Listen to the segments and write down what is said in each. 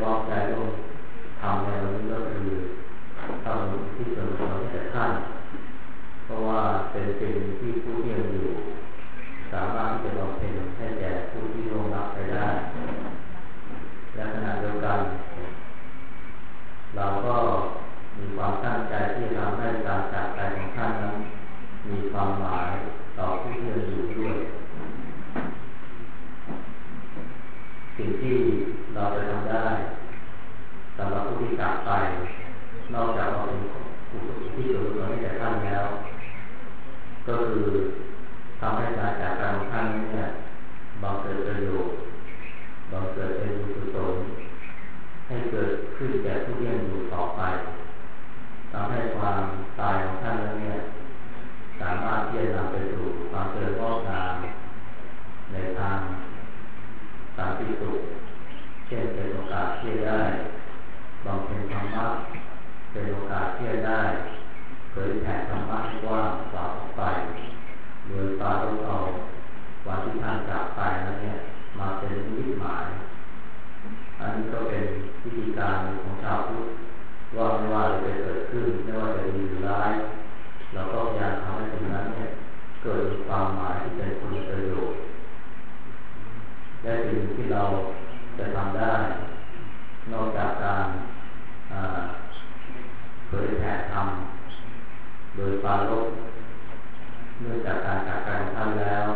าะใจร่วมทำในวันนี้ก็คือทำที่ส่วนของแต่ท่านเพราะว่าเป็นสิ่งที่ผู้ที่ยังอยู่สามารถที่จะบำเพ็ญให้แก่ผู้ที่ร่วงลับไปได้และขณะเดียวกันเราก็มีความตั้งใจที่จะทำให้การจากไปของท่านนั้นมีความหมายต่อผู้ที่ยังอยู่ด้วยสิ่งที่เราจะทำได้สำหรับผู้ที่จากไปนอกจากเราเป็นผู้ที่ส่วนกุศลให้แก่ท่านแล้วก็คือทำให้การจากไปของท่านเนี่ยบังเกิดประโยชน์บังเกิดเป็นกุศลให้เกิดขึ้นแก่ผู้ที่ยังอยู่ต่อไปทำให้ความตายของท่านนั้นเนี่ยสามารถที่จะนำไปสู่ความเจริญงอกงามในทางสันติสุขเช่นเป็นโอกาสที่จะได้บำเพ็ญธรรมะเป็นโอกาสที่จะได้เผยแผ่ธรรมะที่ว่างสาวออกไปโดยปาลบเอาวันที่ท่านจากไปนั้นเนี่ยมาเป็นนิมิตหมายอันนี้ก็เป็นวิธีการของชาวพุทธว่าไม่ว่าจะเกิดขึ้นไม่ว่าจะดีหรือร้ายเราก็พยายามทำให้สิ่งนั้นเนี่ยเกิดความหมายที่เป็นคุณประโยชน์และสิ่งที่เราจะทำได้นอกจากการเผยแผ่ธรรมโดยปาลบเนื่องจากการจากไปของท่านแล้ว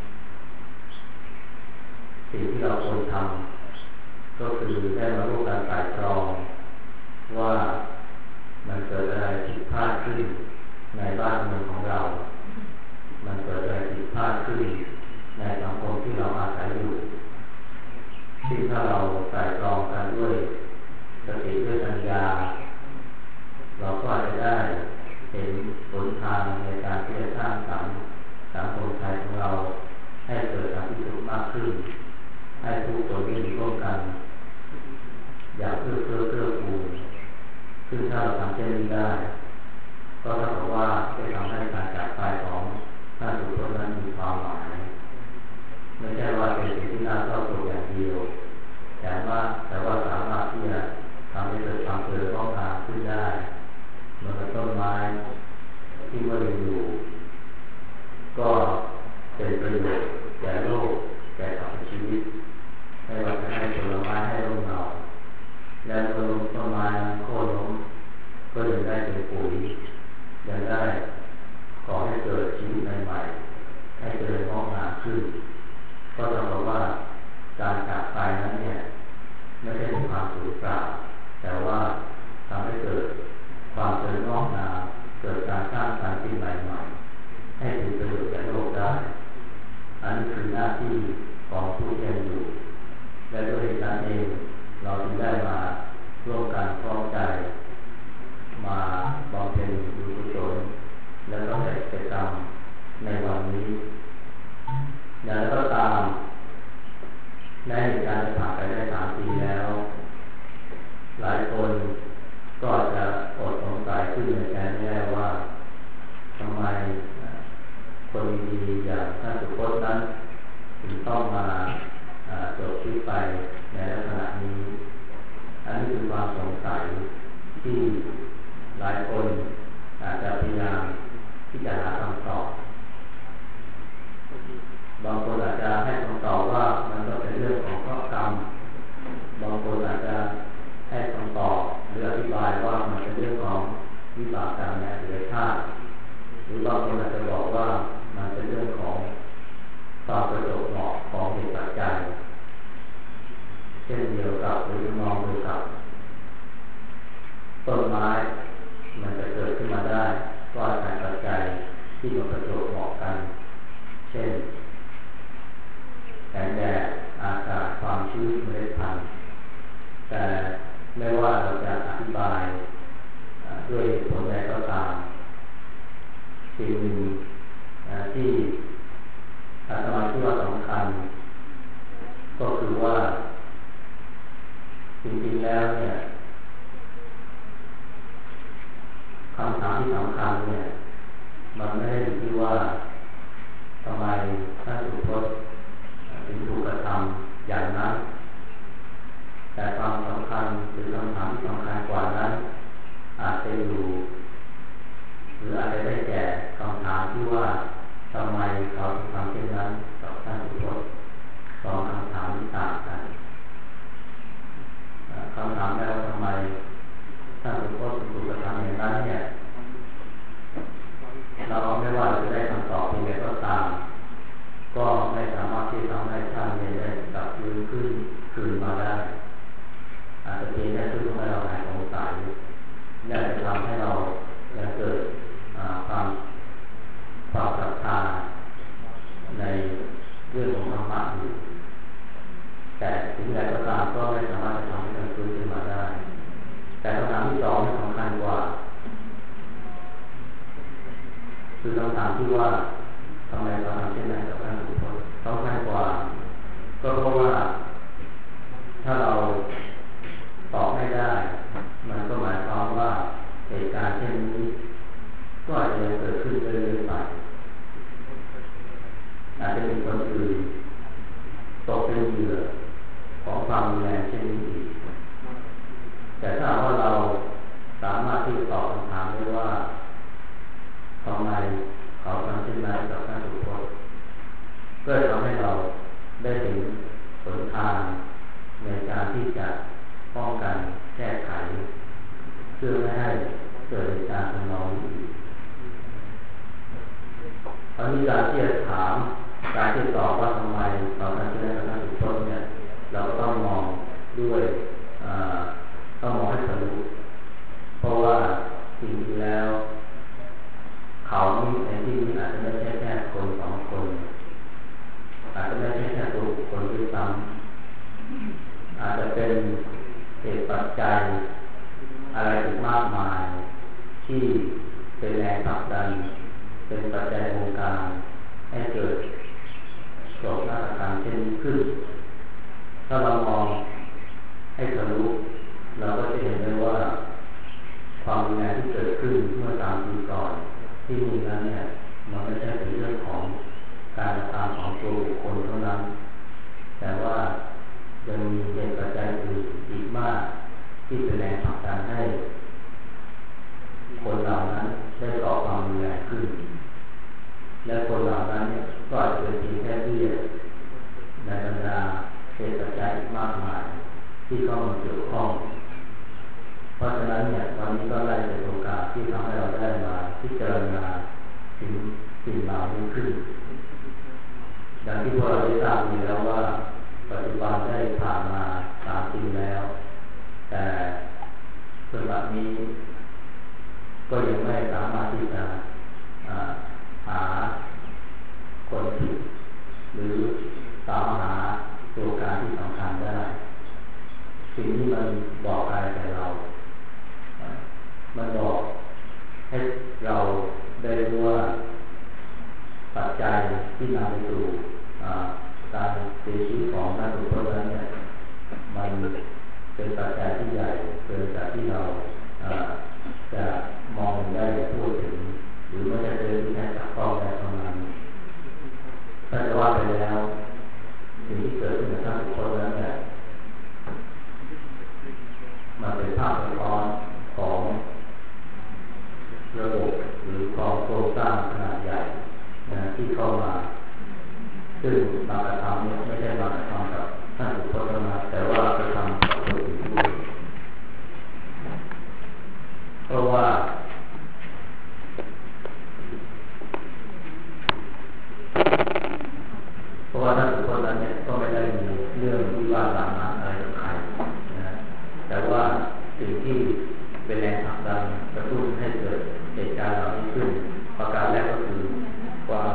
สิ่งที่เราควรทำก็คือได้มาร่วมกันไตร่ตรองว่ามันเกิดอะไรผิดพลาดขึ้นในบ้านเมืองของเรามันเกิดอะไรผิดพลาดขึ้นในสังคมที่เราอาศัยอยู่ที่ถ้าเราไตร่ตรองกันด้วยสติด้วยปัญญาเราก็อาจจะได้เห็นหนทางในการที่จะสร้างสังคมไทยของเราให้เกิดสันติสุขมากขึ้นให้ผู้คนที่อยู่ร่วมกันอย่างเอื้อกูลซึ่งถ้าเราทำเช่นนี้ได้ก็เท่ากับว่าจะทำให้การจากไปของท่านทุกคนนั้นมีความหมายไม่ใช่ว่าเป็นสิ่งที่น่าเศร้าโศกอย่างเดียวแต่ว่าสามารถที่จะทำให้เกิดความเจริญงอกงามขึ้นได้เหมือนกับต้นไม้ที่เมื่ออยู่ก็เป็นประโยชน์แก่โลกแก่สัตว์ชีวิตให้ว่าจะให้ผลไม้ให้ร่มเงาและต้นไม้โค่นล้มก็ยังได้เป็นปุ๋ยยังได้ขอให้เกิดชีวิตใหม่ๆให้เจริญงอกงามขึ้นก็เท่ากับว่าการจากไปนั้นเนี่ยไม่ใช่เป็นความสูญเปล่าแต่ว่าทำให้เกิดความเจริญงอกงามเกิดการสร้างสรรค์สิ่งใหม่ๆให้เป็นประโยชน์แก่โลกได้อันนี้คือหน้าที่ของผู้ที่ยังอยู่และด้วยเหตุนั้นเองเราจึงได้มาร่วมกันพร้อมใจมาบำเพ็ญบุญกุศลและก็ได้กิจกรรมในวันนี้อย่างไรก็ตามในเหตุการณ์ผ่านไปได้3 ปีแล้วหลายคนก็จะอดสงสัยขึ้นในใจแน่ว่าทำไมคนดีๆอย่างท่านสุพจน์นั้นถึงต้องมาจบชีวิตไปในลักษณะนี้อันนี้คือความสงสัยที่หลายคนอาจจะพยายามที่จะหาคำตอบบางคนอาจจะให้คำตอบว่ามันก็เป็นเรื่องของข้อกรรมบางคนอาจจะให้คำตอบหรืออธิบายว่ามันเป็นเรื่องของวิบากกรรมในอดีตชาติหรือบางคนอาจจะบอกว่ามันเป็นเรื่องของความประจวบเหมาะของเหตุปัจจัยเช่นเดียวกับหรือมองดูกับต้นไม้มันจะเกิดขึ้นมาได้ก็อาศัยปัจจัยที่มันประจวบเหมาะกันเช่นแสงแดดอากาศความชื้นเมล็ดพันธุ์แต่ไม่ว่าเราจะอธิบายด้วยผลใดก็ตามสิ่งหนึ่งที่อาตมาคิดว่าสำคัญก็คือว่าจริงๆแล้วเนี่ยคำถามที่สำคัญเนี่ยมันไม่ได้อยู่ที่ว่าทำไมท่านสุพจน์ถึงถูกกระทำอย่างนั้นแต่ความสำคัญหรือคำถามที่สำคัญกว่านั้นอาจจะอยู่หรืออาจจะได้แก่คำถามที่ว่าทำไมเขาถึงทำเช่นนั้นกับท่านสุพจน์สองคำถามที่ต่างกันคำถามแรกว่าทำไมท่านสุพจน์ถูกกระทำอย่างนั้นเนี่ยเราไม่ว่าจะได้คำตอบยังไงก็ตามก็ไม่สามารถที่ทำให้ท่านได้กลับคืนมาได้อาจจะเพียงแค่ช่วยให้เราหายสงสัยและจะทำให้เราเกิดความศรัทธาในเรื่องของธรรมะอยู่แต่ถึงใดก็ตามก็ไม่สามารถจะทำให้ท่านฟื้นขึ้นมาได้แต่คำถามที่สองสำคัญกว่าคือคำถามที่ว่าทำไมเราทำเช่นนั้นกับท่านสุพจน์สำคัญกว่าก็เพราะว่าถ้าเราตอบไม่ได้มันก็หมายความว่าเหตุการณ์เช่นนี้ก็อาจจะเกิดขึ้นเรื่อยๆไปอาจจะมีคนอื่นตกเป็นเหยื่อของความรุนแรงเช่นนี้อีกแต่ถ้าว่าเราสามารถที่จะตอบคำถามได้ว่าทำไมเขาทำเช่นนั้นกับท่านสุพจน์ก็จะทำให้เราได้เห็นหนทางในการที่จะป้องกันแก้ไขเพื่อไม่ให้เกิดเหตุการณ์ทำนองนี้อันนี้การที่จะถามการที่ตอบว่าทำไมเขาทำเช่นนั้นกับท่านสุพจน์เนี่ยเราก็ต้องมองด้วยต้องมองให้ทะลุเพราะว่าจริงๆแล้วเขานี้ในที่นี้อาจจะไม่ใช่แค่คนสองคนอาจจะไม่ใช่แค่ตัวบุคคลด้วยซ้ำอาจจะเป็นเหตุปัจจัยอะไรอีกมากมายที่เป็นแรงผลักดันเป็นปัจจัยวงการให้เกิดโศกนาฏกรรมเช่นนี้ขึ้นถ้าเรามองให้ทะลุเราก็จะเห็นได้ว่าความรุนแรงที่เกิดขึ้นเมื่อ3 ปีก่อนที่มีนั้นเนี่ยมันไม่ใช่เป็นเรื่องของการกระทำของตัวบุคคลเท่านั้นแต่ว่ายังมีเหตุปัจจัยอื่นอีกมากที่เป็นแรงผลักดันให้คนเหล่านั้นได้ก่อความรุนแรงขึ้นและคนเหล่านั้นเนี่ยก็อาจจะเป็นเพียงแค่เบี้ยในบรรดาเหตุปัจจัยมากมายที่เข้ามาเกี่ยวข้องเพราะฉะนั้นเนี่ยวันนี้ก็ได้เป็นโอกาสที่ทำให้เราได้มาพิจารณาถึงสิ่งเหล่านี้ขึ้นอย่างที่พวกเราได้ทราบอยู่แล้วว่าปัจจุบันได้ผ่านมา3 ปีแล้วแต่สำหรับนี้ก็ยังไม่สามารถที่จะหาคนผิดหรือตามหาตัวการที่สำคัญได้สิ่งที่มันบอกอะไรแก่เรามันบอกให้เราได้รู้ว่าปัจจัยที่นำไปสู่การเสียชีวิตของท่านสุพจน์นั้นเนี่ยมันเป็นปัจจัยที่ใหญ่เกินจากที่เราจะมองได้พูดถึงหรือไม่ใช่เป็นแค่จับต้องได้เท่านั้นถ้าจะว่าไปแล้วสิ่งที่เกิดขึ้นกับท่านสุพจน์นั้นเนี่ยมันเป็นภาพสะท้อนของระบบหรือของโครงสร้างขนาดใหญ่ที่เข้ามาซึ่งบางกระทำเนี่ยไม่ใช่บางกระทำกับท่านสุพจน์นะแต่ว่ากระทำกับคนอื่นด้วยเพราะว่าท่านสุพจน์นั้นเนี่ยก็ไม่ได้มีเรื่องวิวาทบาดหมางอะไรกับใครนะแต่ว่าสิ่งที่เป็นแรงผลักดันกระตุ้นให้เกิดเหตุการณ์เหล่านี้ขึ้นประการแรกก็คือความ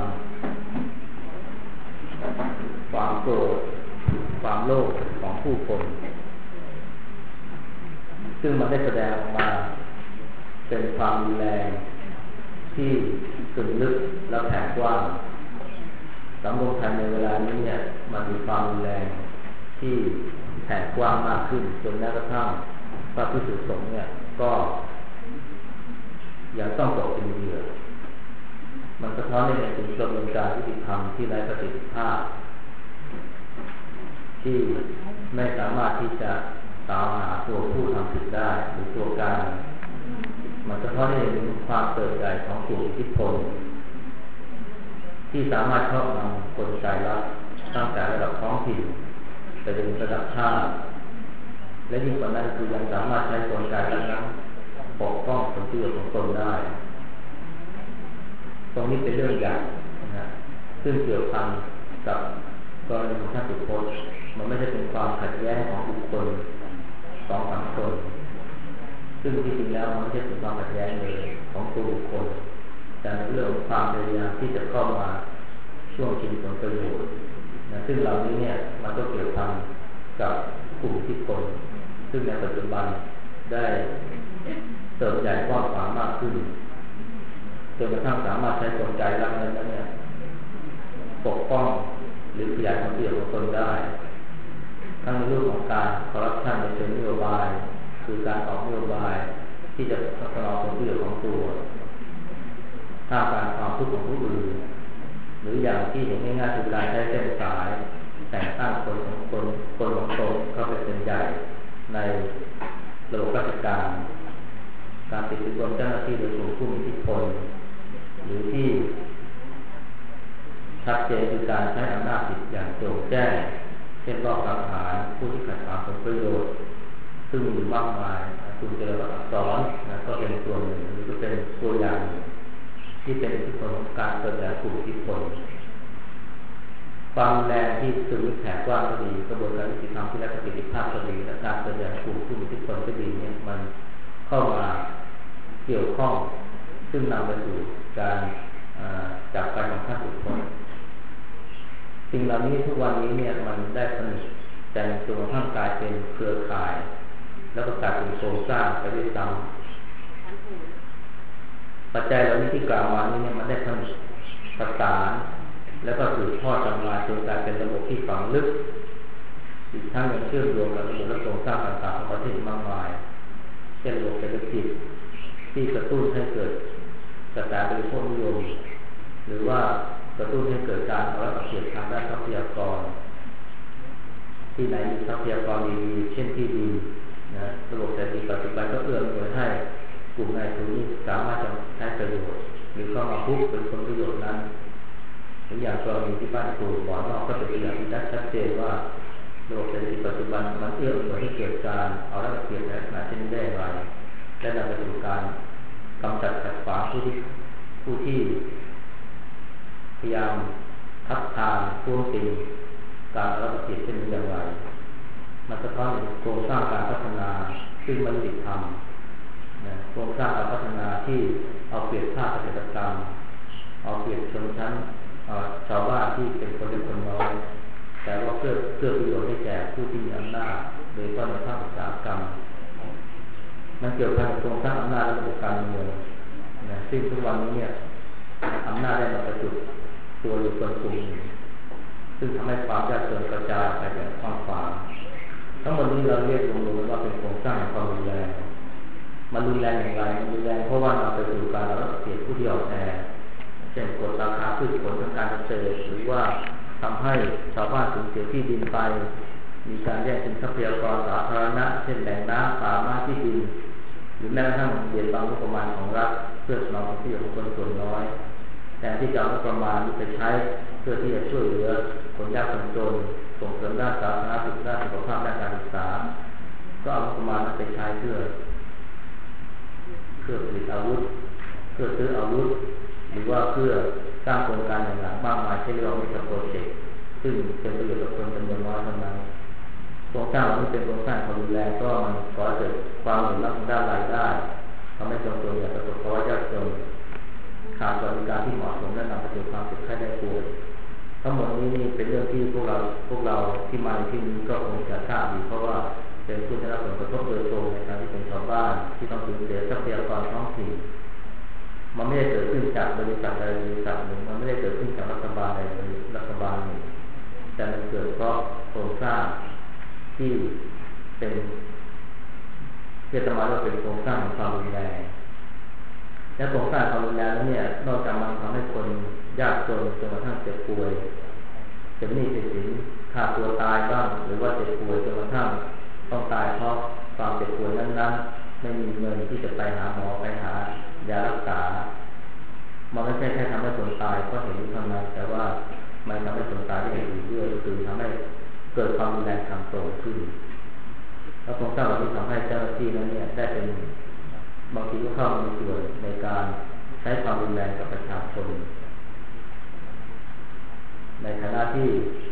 โกรธความโลภของผู้คนซึ่งมันได้แสดงออกมาเป็นความรุนแรงที่สึกลึกและแผ่กว้างสังคมไทยในเวลานี้เนี่ยมันมีความรุนแรงที่แผ่กว้างมากขึ้นจนแม้กระทั่งพระภิกษุสงฆ์เนี่ยก็ยังต้องตกเป็นเหยื่อมันสะท้อนให้เห็นถึงกระบวนการยุติธรรมที่ไร้ประสิทธิภาพที่ไม่สามารถที่จะตามหาตัวผู้ทำผิดได้หรือตัวการมันสะท้อนให้เห็นความเติบใหญ่ของกลุ่มอิทธิพลที่สามารถครอบงำกลไกรัฐตั้งแต่ระดับท้องถิ่นไปจนระดับชาติและยิ่งกว่านั้นคือยังสามารถใช้กลไกรัฐนั้นปกป้องผลประโยชน์ของตนได้ตรงนี้เป็นเรื่องใหญ่นะซึ่งเกี่ยวพันกับกรณีของท่านสุพจน์มันไม่ใช่เป็นความขัดแย้งของบุคคลสองสามคนซึ่งจริงๆแล้วมันไม่ใช่เป็นความขัดแย้งเลยของตัวบุคคลแต่ในเรื่องของความพยายามที่จะเข้ามาช่วงชิงผลประโยชน์นะซึ่งเหล่านี้เนี่ยมันก็เกี่ยวพันกับกลุ่มอิทธิพลซึ่งในปัจจุบันได้เติบใหญ่กว้างขวางมากขึ้นจนกระทั่งสามารถใช้กลไกรัฐนั้นเนี่ยปกป้องหรือขยายความเสี่ยงของตนได้ทั้งในเรื่องของการคอร์รัปชันในเชิงนโยบายคือการออกนโยบายที่จะพัฒนาผลประโยชน์ของตัวท่ามกลางความทุกข์ของผู้อื่นหรืออย่างที่เห็นง่ายๆคือการใช้เส้นสายแต่งตั้งคนของตนเข้าไปเป็นใหญ่ในระบบราชการการติดสินบนเจ้าหน้าที่โดยกลุ่มผู้มีอิทธิพลหรือที่ชัดเจนคือการใช้อำนาจผิดอย่างโจ่งแจ้งเช่นรอบสังหารผู้ที่ขัดขวางผลประโยชน์ซึ่งมีมากมายคุณเจริญอักษรก็เป็นตัวหนึ่งหรือก็เป็นตัวอย่างที่เป็นอิทธิพลของการเกิดจากกลุ่มอิทธิพลความแรงที่สื่อแผ่กว้างก็ดีกระบวนการยุติธรรมที่รักษาประสิทธิภาพก็ดีและการเกิดจากกลุ่มผู้มีอิทธิพลก็ดีเนี่ยมันเข้ามาเกี่ยวข้องซึ่งนำไปสู่การจากไปของท่านสุพจน์สิ่งเหล่านี้ทุกวันนี้เนี่ยมันได้ผลิตแต่งตัวท่านกลายเป็นเครือข่ายแล้วก็กลายเป็นโครงสร้างไปด้วยซ้ำปัจจัยเหล่านี้ที่กล่าวมานี้เนี่ยมันได้ผลิตประสานแล้วก็สืบทอดกันมาจนกลายเป็นระบบที่ฝังลึกอีกทั้งยังเชื่อมโยงกับระบบและโครงสร้างต่างๆของประเทศมากมายเช่นระบบเศรษฐกิจที่กระตุ้นให้เกิดกระแสบริโภคนิยมหรือว่ากระตุ้นให้เกิดการเอาละเปรียบทางด้านทรัพยากรที่ไหนมีทรัพยากรดีๆเช่นที่ดินนะระบบเศรษฐกิจปัจจุบันก็เอื้ออำนวยให้กลุ่มนายทุนนี้สามารถจะใช้ประโยชน์หรือเข้ามาพุ่งเป็นผลประโยชน์นั้นหรืออย่างกรณีที่บ้านครูบ่อนอกก็เป็นตัวอย่างที่ชัดเจนว่าระบบเศรษฐกิจปัจจุบันมันเอื้ออำนวยให้เกิดการเอาละเปรียบในลักษณะเช่นนี้ได้อย่างไรและนำไปสู่การกำจัดขัดขวางผู้ที่พยายามทับทามท้วงติงการรับผิดเช่นนี้อย่างไรมันสะท้อนถึงโครงสร้างการพัฒนาซึ่งมันยุติธรรมโครงสร้างการพัฒนาที่เอาเปรียบภาคเกษตรกรรมเอาเปรียบชนชั้นชาวบ้านที่เป็นคนเล็กคนน้อยแต่ว่าเพื่อประโยชน์ให้แก่ผู้ที่มีอำนาจโดยเฉพาะในภาคอุตสาหกรรมมันเกี่ยวกับโครงสร้างอำนาจและระบบการเมืองซึ่งทุกวันนี้เนี่ยอำนาจได้มาประจุตัวอยู่คนกลุ่มหนึ่งซึ่งทำให้ความยากจนกระจายไปอย่างกว้างขวางทั้งหมดนี้เราเรียกรวมๆว่าเป็นโครงสร้างของความรุนแรงมันรุนแรงอย่างไรมันรุนแรงเพราะว่านำไปสู่การเอาเปรียบผู้ที่อ่อนแอเช่นกดราคาพืชผลทางการเกษตรหรือว่าทำให้ชาวบ้านสูญเสียที่ดินไปมีการแย่งชิงทรัพยากรสาธารณะเช่นแหล่งน้ำป่าไม้ที่ดินหรือแม้กระทั่งเบียดบังงบประมาณของรัฐเพื่อสนองผลประโยชน์ของคนส่วนน้อยแทนที่จะเอางบประมาณนี้ไปใช้เพื่อที่จะช่วยเหลือคนยากคนจนส่งเสริมด้านสาธารณสุขด้านสุขภาพด้านการศึกษาก็เอางบประมาณนั้นไปใช้เพื่อผลิตอาวุธเพื่อซื้ออาวุธหรือว่าเพื่อสร้างโครงการอย่างๆมากมายเช่นเรียกว่ามิสโปรเจกต์ซึ่งเป็นประโยชน์กับคนจำนวนน้อยเท่านั้นโครงสร้างนี้เป็นโครงสร้างความรุนแรงก็มันก่อให้เกิดความเหลื่อมล้ำทางด้านรายได้ทำให้คนส่วนใหญ่ประสบภาวะยากจนขาดสวัสดิการที่เหมาะสมและนำไปสู่ความเจ็บไข้ได้ป่วยทั้งหมดนี้นี่เป็นเรื่องที่พวกเราที่มาในที่นี้ก็คงจะทราบดีเพราะว่าเป็นผู้ได้รับผลกระทบโดยตรงในการที่เป็นชาวบ้านที่ต้องสูญเสียทรัพยากรท้องถิ่นมันไม่ได้เกิดขึ้นจากบริษัทใดบริษัทหนึ่งมันไม่ได้เกิดขึ้นจากรัฐบาลใดรัฐบาลหนึ่งแต่มันเกิดเพราะโครงสร้างที่เป็นเรียกมาว่าเป็นโครงสร้างของความรุนแรงและโครงสร้างความรุนแรงนั้นเนี่ยนอกจากมันทำให้คนยากจนจนกระทั่งเจ็บป่วยเป็นหนี้เป็นสินฆ่าตัวตายบ้างหรือว่าเจ็บป่วยจนกระทั่งต้องตายเพราะนั้นไม่มีเงินที่จะไปหาหมอไปหายารักษามันไม่ใช่แค่ทำให้คนตายก็เห็นเท่านั้นแต่ว่ามันทำให้คนตายได้อื่นด้วยก็คือทำให้เกิดความรุนแรงทางตรงขึ้นแล้วโครงสร้างเหล่านี้ทำให้เจ้าหน้าที่นั้นเนี่ยได้เป็นบางทีก็เข้ามีส่วนในการใช้ความรุนแรงกับประชาชนในฐานะที่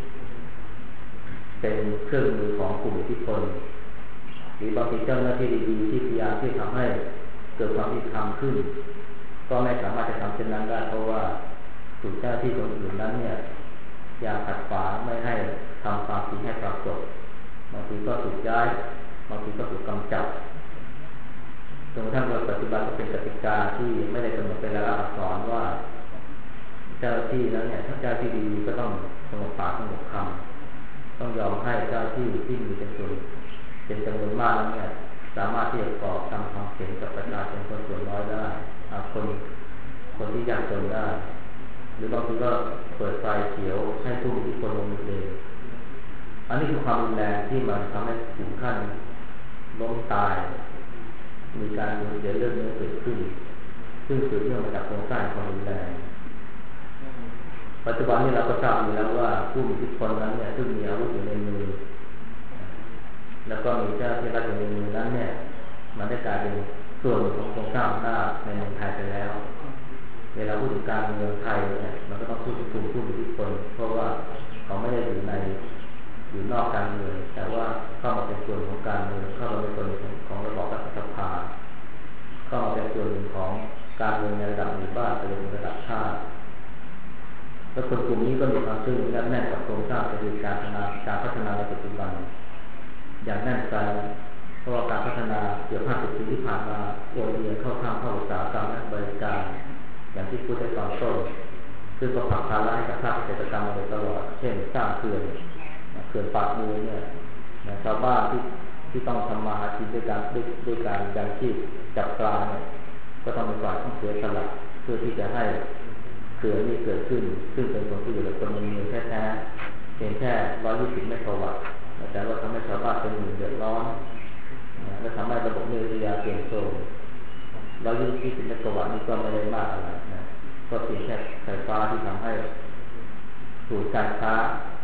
เป็นเครื่องมือของกลุ่มอิทธิพลหรือบางทีเจ้าหน้าที่ดีๆที่พยายามที่ทำให้เกิดความยุติธรรมขึ้นก็ไม่สามารถจะทำเช่นนั้นได้เพราะว่าถูกเจ้าหน้าที่คนอื่นนั้นเนี่ยอยากขัดขวางไม่ให้ทำความจริงให้ปรากฏบางทีก็ถูกย้ายบางทีก็ถูกกำจัดจนกระทั่งเราปฏิบัติเป็นกติกาที่ไม่ได้กำหนดเป็นลายลักษณ์อักษรว่าเจ้าหน้าที่นั้นเนี่ยถ้าเจ้าที่ดีก็ต้องสงบปากสงบคำต้องยอมให้เจ้าที่มีเป็นจำนวนมากนั้นเนี่ยสามารถที่จะก่อทำความเสี่ยงกับประชาชนคนส่วนน้อยได้คนที่ยากจนได้หรือบางทีก็เปิดไฟเขียวให้ผู้มีอิทธิพลลงมือเลยอันนี้คือความรุนแรงที่มันทำให้ถึงขั้นล้มตายมีการสูญเสียเลือดเนื้อเกิดขึ้นซึ่งสืบเนื่องมาจากโครงสร้างความรุนแรงปัจจุบันนี้เราก็ทราบอยู่แล้วว่าผู้มีอิทธิพลนั้นเนี่ยซึ่งมีอาวุธอยู่ในมือแล้วก็มีเจ้าที่รัฐอยู่ในมือนั้นเนี่ยมันได้กลายเป็นส่วนของโครงสร้างอำนาจในเมืองไทยไปแล้วเวลาพูดถึงการเมืองไทยเนี่ยมันก็ต้องพูดถึงกลุ่มผู้มีอิทธิพลเพราะว่าเขาไม่ได้อยู่นอกการเมืองแต่ว่าเข้ามาเป็นส่วนของการเมืองเข้ามาเป็นส่วนของระบอบรัฐสภาเข้ามาเป็นส่วนหนึ่งของการเมืองในระดับหมู่บ้านไปในระดับชาติแล้วคนกลุ่มนี้ก็มีความเชื่อมั่นแน่นกับโครงสร้างเศรษฐกิจการพัฒนาในปัจจุบันอย่างแน่นใจเพราะว่าการพัฒนาเกือบ50 ปีที่ผ่านมาโอนเอียงเข้าทางอุตสาหกรรมและบริการอย่างที่พูดในตอนต้นซึ่งก็ผลักภาระให้กับภาคเกษตรกรรมมาโดยตลอดเช่นสร้างเขื่อนปากมูลเนี่ยชาวบ้านที่ต้องทำมาหากินด้วยการยังชีพจับปลาเนี่ยก็ต้องมีการต้องเสียสละเพื่อที่จะให้เขื่อนนี้เกิดขึ้นซึ่งเป็นผลประโยชน์กับคนในเมืองแท้ๆเพียงแค่120 เมกะวัตต์แต่ว่าทำให้ชาวบ้านเป็นหมื่นเดือดร้อนและทำให้ระบบนิเวศวิทยาเปลี่ยนโซ่120 เมกะวัตต์นี่ก็ไม่ได้มากอะไรนะก็เพียงแค่ไฟฟ้าที่ทำให้ศูนย์การค้า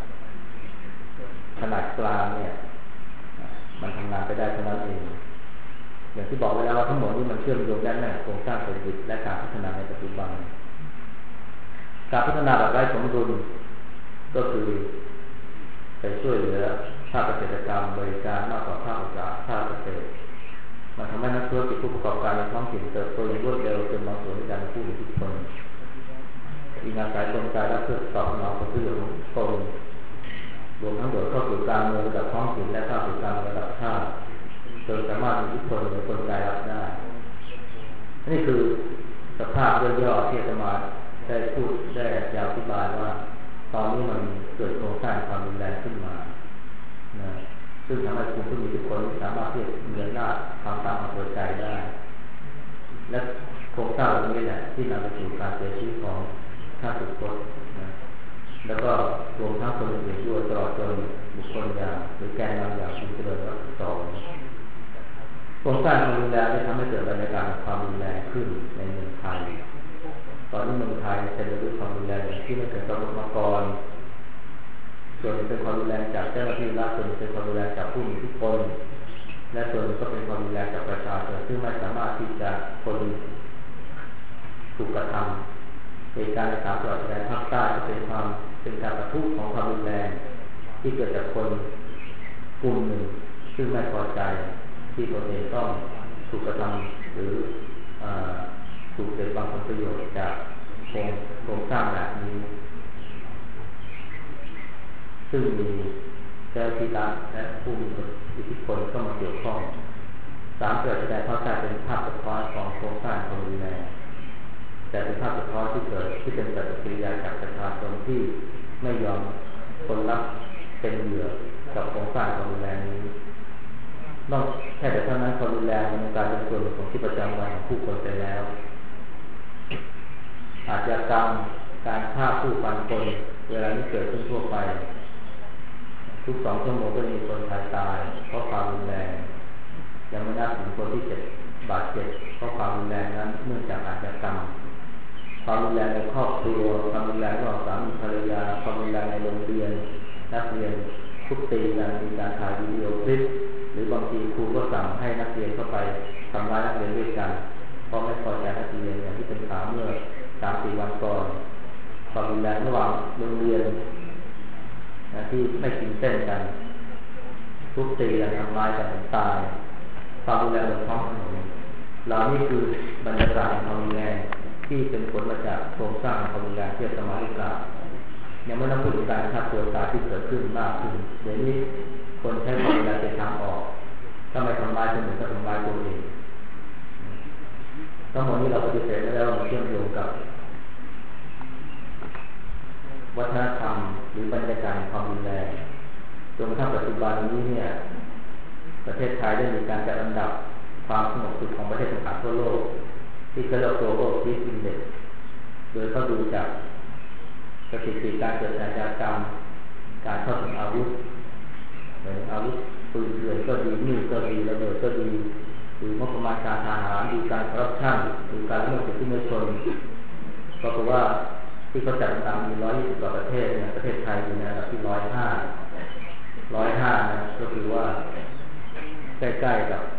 ขนาดกลางเนี่ยมันทำงานไปได้เท่านั้นเองอย่างที่บอกไว้แล้วว่าทั้งหมดนี้มันเชื่อมโยงได้แน่โครงสร้างเศรษฐกิจและการพัฒนาในปัจจุบันการพัฒนาแบบไร้สมดุลก็คือไปช่วยเหลือภาคเกษตรกรรมบริการมากกว่าภาคอุตสาหกรรมเกษตรมันทำให้นักธุรกิจผู้ประกอบการในท้องถิ่นเติบโตอย่างรวดเร็วจนบางส่วนมีการผู้มีอิทธิพลมีงานสายกลไกและเพื่อตอบสนองผลประโยชน์ของตนรวมทั้งโดดเข้าสู่การเมืองระดับท้องถิ่นและเข้าสู่การระดับชาติจนสามารถมีอิทธิพลในกลไกรับได้นี่คือสภาพย่อๆที่อาตมาได้พูดได้ยาวอธิบายว่าตอนนี้มันเกิดโครงสร้างความรุนแรงขึ้นมานะซึ่งทำให้กลุ่มผู้มีอิทธิพลสามารถที่จะมีอำนาจทำตามอำเภอใจได้และโครงสร้างแบบนี้แหละที่นำไปสู่การเสียชีวิตของท่านสุคตนะแล้วก็รวมทั้งคนอื่นๆด้วยตลอดจนบุคคลอย่างหรือแกนนำอย่างคุณเจริญรัตน์สองโครงสร้างความรุนแรงได้ทำให้เกิดบรรยากาศความรุนแรงขึ้นในเมืองไทยตอนนี้เมืองไทยเต็มไปด้วยความรุนแรงที่ไม่เคยปรากฏมาก่อนส่วนเป็นความรุนแรงจากเจ้าหน้าที่รัฐส่วนเป็นความรุนแรงจากผู้มีอิทธิพลและส่วนก็เป็นความรุนแรงจากประชาชนซึ่งไม่สามารถที่จะคนถูกกระทำเหตุการณ์ใน3 จังหวัดชายแดนภาคใต้ก็เป็นการประทุของความรุนแรงที่เกิดจากคนกลุ่มหนึ่งซึ่งไม่พอใจที่ตนเองต้องถูกกระทำหรือถูกเกิดบางผลประโยชน์จากโครงสร้างแบบนี้ซึ่งมีเจ้าที่รัฐและผู้มีอิทธิพลเข้ามาเกี่ยวข้อง3 จังหวัดชายแดนภาคใต้เป็นภาพสะท้อนของโครงสร้างความรุนแรงแต่เป็นภาพสะท้อนที่เกิดที่เป็นปฏิกิริยาจากประชาชนที่ไม่ยอมคนรับเป็นเหยื่อกับโครงสร้างความรุนแรงนี้นอกแค่แต่เท่านั้นความรุนแรงมันกลายเป็นส่วนของชีวิตประจำวันของผู้คนไปแล้วอาชญากรรมการฆ่าผู้ฟันคนเวลานี้เกิดขึ้นทั่วไปทุก2 ชั่วโมงก็มีคนตายเพราะความรุนแรงยังไม่นับถึงคนที่บาดเจ็บเพราะความรุนแรงนั้นเนื่องจากอาชญากรรมความรุนแรงในครอบครัวความรุนแรงระหว่างสามีภรรยาความรุนแรงในโรงเรียนนักเรียนทุบตีกันมีการถ่ายวิดีโอคลิปหรือบางทีครูก็สั่งให้นักเรียนเข้าไปทำร้ายนักเรียนด้วยกันเพราะไม่พอใจนักเรียนอย่างที่เป็นข่าวเมื่อ 3-4 วันก่อนความรุนแรงระหว่างโรงเรียนที่ไม่กินเส้นกันทุบตีกันทำร้ายกันตายความรุนแรงบนท้องถนนเหล่านี้คือบรรยากาศความรุนแรงที่เป็นผลมาจากโครงสร้างความรุนแรงที่สมาธิกายังไม่ต้องพูดถึงการฆ่าตัวตายที่เกิดขึ้นมากขึ้นเดี๋ยวนี้คนใช้ความรุนแรงเป็นทางออกถ้าไม่ทำลายคนอื่นก็ทำลายตัวเองทั้งหมดนี้เราปฏิเสธไม่ได้ว่ามันเชื่อมโยงกับวัฒนธรรมหรือบรรยากาศความรุนแรงจนกระทั่งปัจจุบันนี้เนี่ยประเทศไทยได้มีการจัดอันดับความสงบสุขของประเทศต่างๆทั่วโลกที่เขาเรียก Global Peace Index โดยเขาดูจากสถิติการเกิดอาชญากรรมการเข้าถึงอาวุธหรืออาวุธปืนเถื่อนก็ดีมีดก็ดีระเบิดก็ดีหรืองบประมาณการทหารดูการคอร์รัปชันดูการละเมิดสิทธิมนุษยชนก็เพราะว่าที่เขาจัดอันดับมี120กว่าประเทศเนี่ยประเทศไทยอยู่ในอันดับที่105นะก็คือว่าใกล้ๆกับ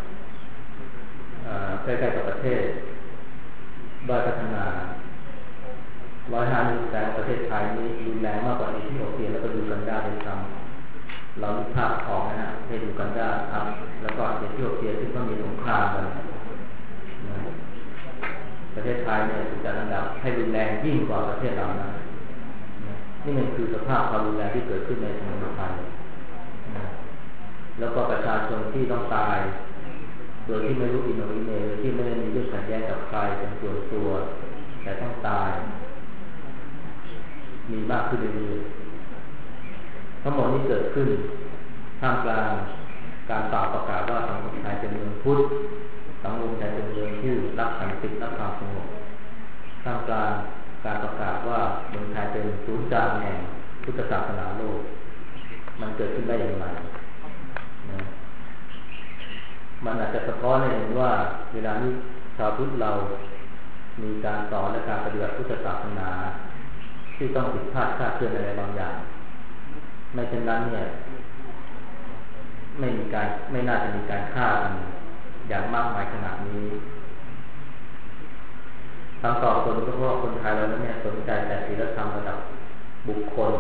ประเทศด้อยพัฒนา105นี่แต่ประเทศไทยนี้รุนแรงมากกว่าเอธิโอเปียแล้วก็ยูกันดาด้วยซ้ำเราดูภาพออกนะฮะประเทศยูกันดาครับแล้วก็เอธิโอเปียซึ่งก็มีสงครามกันประเทศไทยเนี่ยถูกจัดอันดับให้รุนแรงยิ่งกว่าประเทศเรานะนี่มันคือสภาพความรุนแรงที่เกิดขึ้นในสังคมไทยแล้วก็ประชาชนที่ต้องตายโดยที่ไม่รู้อินโนอินเนที่ไม่ได้มีเรื่องขัดแย้งกับใครเป็นส่วนตัวแต่ต้องตายมีมากขึ้นเรื่อยๆทั้งหมดนี้เกิดขึ้นท่ามกลางการประกาศว่าสังคมไทยเป็นเมืองพุทธสังคมไทยเป็นเมืองที่รักสันติรักความสงบท่ามกลางการประกาศว่าเมืองไทยเป็นศูนย์กลางแห่งพุทธศาสนาโลกมันเกิดขึ้นได้อย่างไรมันอาจจะสะท้อนให้เห็นว่าเวลานี้ชาวพุทธเรามีการสอนและการปฏิบัติพุทธศาสนาที่ต้องผิดพลาดคลาดเคลื่อนอะไรบางอย่างไม่เช่นนั้นเนี่ยไม่น่าจะมีการฆ่ากันอย่างมากมายขนาดนี้คำตอบคนก็เพราะว่าคนไทยเราเนี่ยสนใจแต่ศีลธรรมระดับบุคคล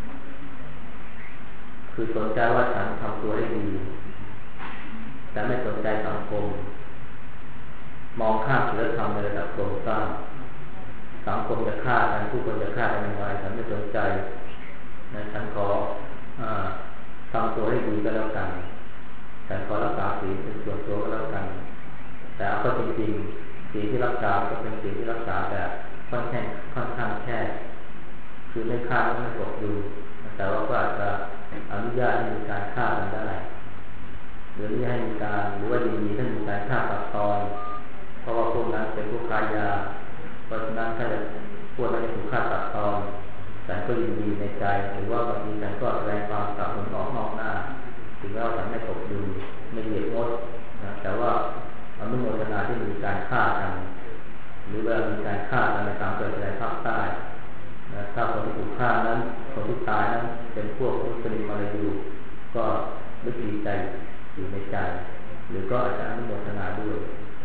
คือสนใจว่าฉันทำตัวให้ดีแต่ไม่สนใจสังคมมองข้ามศีลธรรมในระดับโครงสร้างสังคมจะฆ่ากันผู้คนจะฆ่ากันอย่างไรฉันไม่สนใจนะฉันขอทำตัวให้ดีก็แล้วกันฉันขอรักษาศีลเป็นส่วนตัวก็แล้วกันแต่เอาก็จริงๆศีลที่รักษาก็เป็นศีลที่รักษาแบบค่อนข้างแค่คือไม่ฆ่าไม่ตกอยู่แต่ว่าก็อาจจะอนุญาตให้มีการฆ่ากันได้หรือให้มีการหรือว่าดีๆถ้ามีการฆ่าตัดตอนเพราะว่าพวกนั้นเป็นพวกค้ายาเพราะฉะนั้นถ้าพวกนั้นจะถูกฆ่าตัดตอนแต่ก็ยินดีในใจหรือว่าบางทีแต่ก็แสดงความสนับสนุนออกนอกหน้าถึงแม้ว่าฉันไม่ตกอยู่ไม่เหยียดงดนะแต่ว่าอนุโมทนาที่มีการฆ่ากันหรือว่ามีการฆ่ากันในตามเกิดในภาคใต้นะถ้าคนที่ถูกฆ่านั้นคนที่ตายนั้นเป็นพวกมุสลิมมาลายูก็รู้สึกดีใจอยู่ในใจหรือก็อาจจะอนุโมทนาด้วย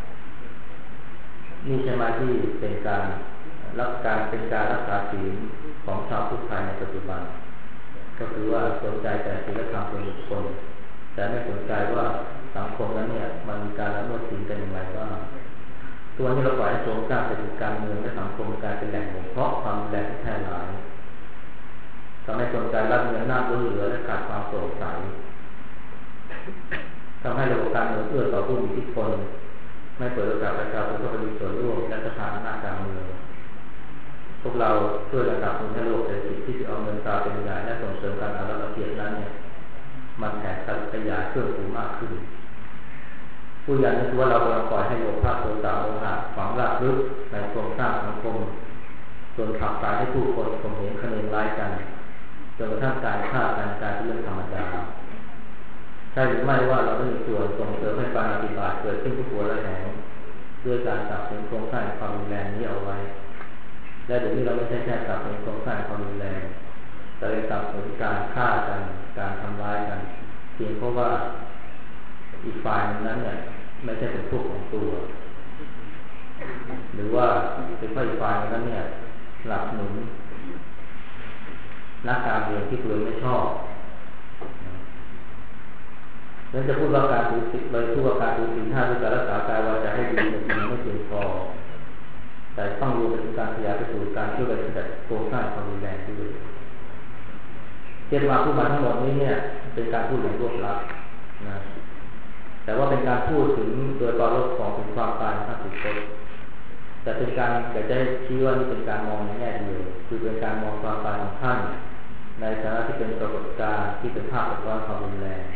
นี่ใช่ไหมที่เป็นการเป็นการรักษาศีลของชาวพุทธไทยในปัจจุบันก็คือว่าสนใจแต่ศีลธรรมส่วนบุคคลแต่ไม่สนใจว่าสังคมนั้นเนี่ยมันมีการละเมิดศีลกันอย่างไรบ้างตัวนี้เราปล่อยให้โครงสร้างเศรษฐกิจการเมืองและสังคมกลายเป็นแหล่งบ่มเพาะความแรงที่แพร่หลายทำให้สนใจรับเงินหน้าล้นเหลือและขาดความโปร่งใสทำให้ระบบการเมืองเอื้อต่อผู้มีอิทธิพลไม่เปิดโอกาสประชาชนเข้าไปมีส่วนร่วมและประธานหน้าการเมืองพวกเราช่วยระดับภูมิโลกเศรษฐกิจที่จะเอาเงินตราเป็นใหญ่และส่งเสริมการอารักษ์เกียรตินั้นเนี่ยมันแผ่ขยายเครื่องสูงมากขึ้นผู้ยันนี่คือว่าเรากำลังปล่อยให้โลภะโทสะโมหะฝังรากลึกในโครงสร้างสังคมจนขับสายให้ผู้คนข่มเหงคะเนร้ายกันจนกระทั่งการฆ่ากันกลายเป็นเรื่องธรรมดาใช่หรือไม่ว่าเราได้มีส่วนส่งเสริมให้การปฏิบัติเกิดขึ้นทุกหัวระแหงด้วยการสนับสนุนโครงสร้างความรุนแรงนี้เอาไว้และเดี๋ยวนี้เราไม่ใช่แค่สนับสนุนโครงสร้างความรุนแรงแต่เป็นสนับสนุนการฆ่ากันการทำร้ายกันเพียงเพราะว่าอีกฝ่ายนั้นเนี่ยไม่ใช่เป็นพวกของตัวหรือว่าเป็นเพราะอีกฝ่ายนั้นเนี่ยสนับสนุนนักการเมืองที่ตัวเองไม่ชอบนั้นจะพูดว่าการถือศีลเลยพูดว่าการถือศีลห้าด้วยการรักษากายวาจาให้ดีมันไม่เพียงพอแต่ต้องรวมไปถึงการขยายไปสู่การช่วยกันจัดโครงสร้างความรุนแรงด้วยเจตนาพูดมาทั้งหมดนี้เนี่ยเป็นการพูดอย่างรวบลัดนะแต่ว่าเป็นการพูดถึงโดยตอนลบของถึงความตายของท่านสุคตแต่เป็นการอยากจะชี้ว่านี่เป็นการมองในแง่เดียวคือเป็นการมองความตายของท่านในฐานะที่เป็นปรากฏการณ์ที่เป็นภาพสะท้อนความรุนแรง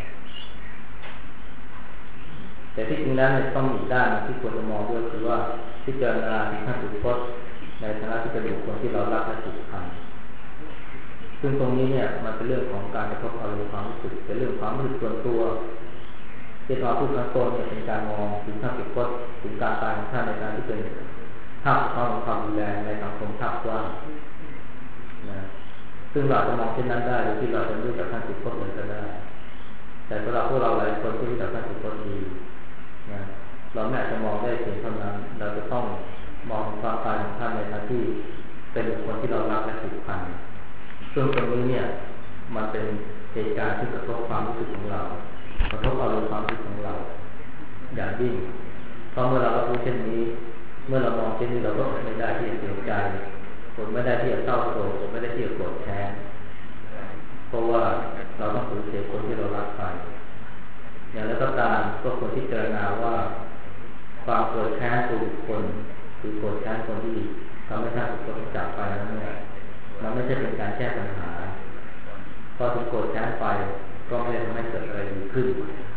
แต่ที่จริงแล้วเนี่ยต้องมีด้านที่ควรจะมองด้วยคือว่าพิจารณาถึงท่านสุคตในฐานะที่เป็นบุคคลที่เรารักและผูกพันซึ่งตรงนี้เนี่ยมันเป็นเรื่องของการกระทบอารมณ์ความรู้สึกเป็นเรื่องความรู้สึกส่วนตัวที่เราพูดข้างต้นเนี่ยเป็นการมองถึงท่านสุคตถึงการตายของท่านในการที่เป็นภาพของความรุนแรงในสังคมภาพกว้างนะซึ่งเราจะมองเช่นนั้นได้โดยที่เราจะรู้จักท่านสุคตเลยก็ได้แต่สำหรับพวกเราหลายคนที่รู้จักท่านสุคตดีนะเราไม่อาจจะมองได้เพียงเท่านั้นเราจะต้องมองความตายของท่านในฐานะที่เป็นบุคคลที่เรารักและผูกพันซึ่งตรงนี้เนี่ยมันเป็นเหตุการณ์ที่กระทบความรู้สึกของเรากระทบอารมณ์ความรู้สึกของเราอย่างยิ่งเพราะเมื่อเรารับรู้เช่นนี้เมื่อเรามองเช่นนี้เราก็อดไม่ได้ที่จะเสียใจอดไม่ได้ที่จะเศร้าโศกอดไม่ได้ที่จะโกรธแค้นเพราะว่าเราต้องสูญเสียคนที่เรารักไปอย่างไรก็ตามก็ควรที่เจรณาว่าความโกรธแค้นตัวบุคคลคือโกรธแค้นคนที่ทำให้ท่านสุคตจากไปนั้นเนี่ยมันไม่ใช่เป็นการแก้ปัญหาพอถึงโกรธแค้นไปก็ไม่ได้ทำให้เกิดอะไรดีขึ้น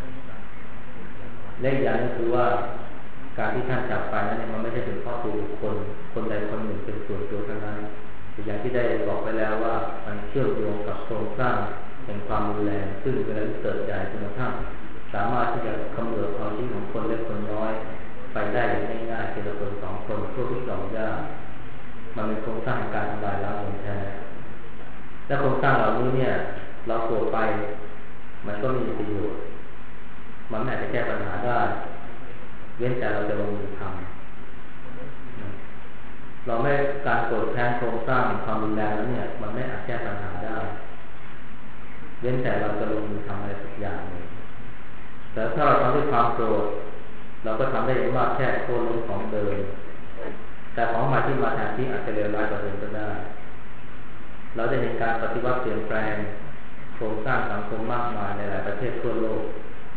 และอีกอย่างนึงคือว่าการที่ท่านจากไปนั้นมันไม่ใช่เป็นเพราะตัวบุคคลคนใดคนหนึ่งเป็นส่วนตัวเท่านั้นอย่างที่ได้บอกไปแล้วว่ามันเชื่อมโยงกับโครงสร้างแห่งความรุนแรงซึ่งเวลาที่เกิดใหญ่จนกระทั่งสามารถที่จะคำนวณเอาชีวิตของคนเล็กคนน้อยไปได้ง่ายๆเป็นคนสองคนทั่วทุกดอกหญ้ามันเป็นโครงสร้างการทำลายล้างคนแท้และโครงสร้างเหล่านี้เนี่ยเราโกรธไปมันก็ไม่มีประโยชน์มันไม่อาจจะแก้ปัญหาได้เว้นแต่เราจะลงมือทำเราไม่การโกรธแค้นโครงสร้างความรุนแรงแล้วเนี่ยมันไม่อาจแก้ปัญหาได้เว้นแต่เราจะลงมือทำอะไรสักอย่างหนึ่งแต่ถ้าเราทำด้วยความโกรธเราก็ทำได้อย่างมากแค่โค่นล้มของเดิมแต่ของใหม่ที่มาแทนที่อาจจะเลวร้ายกว่าเดิมก็ได้เราจะเห็นการปฏิวัติเปลี่ยนแปลงโครงสร้างสังคมมากมายในหลายประเทศทั่วโลก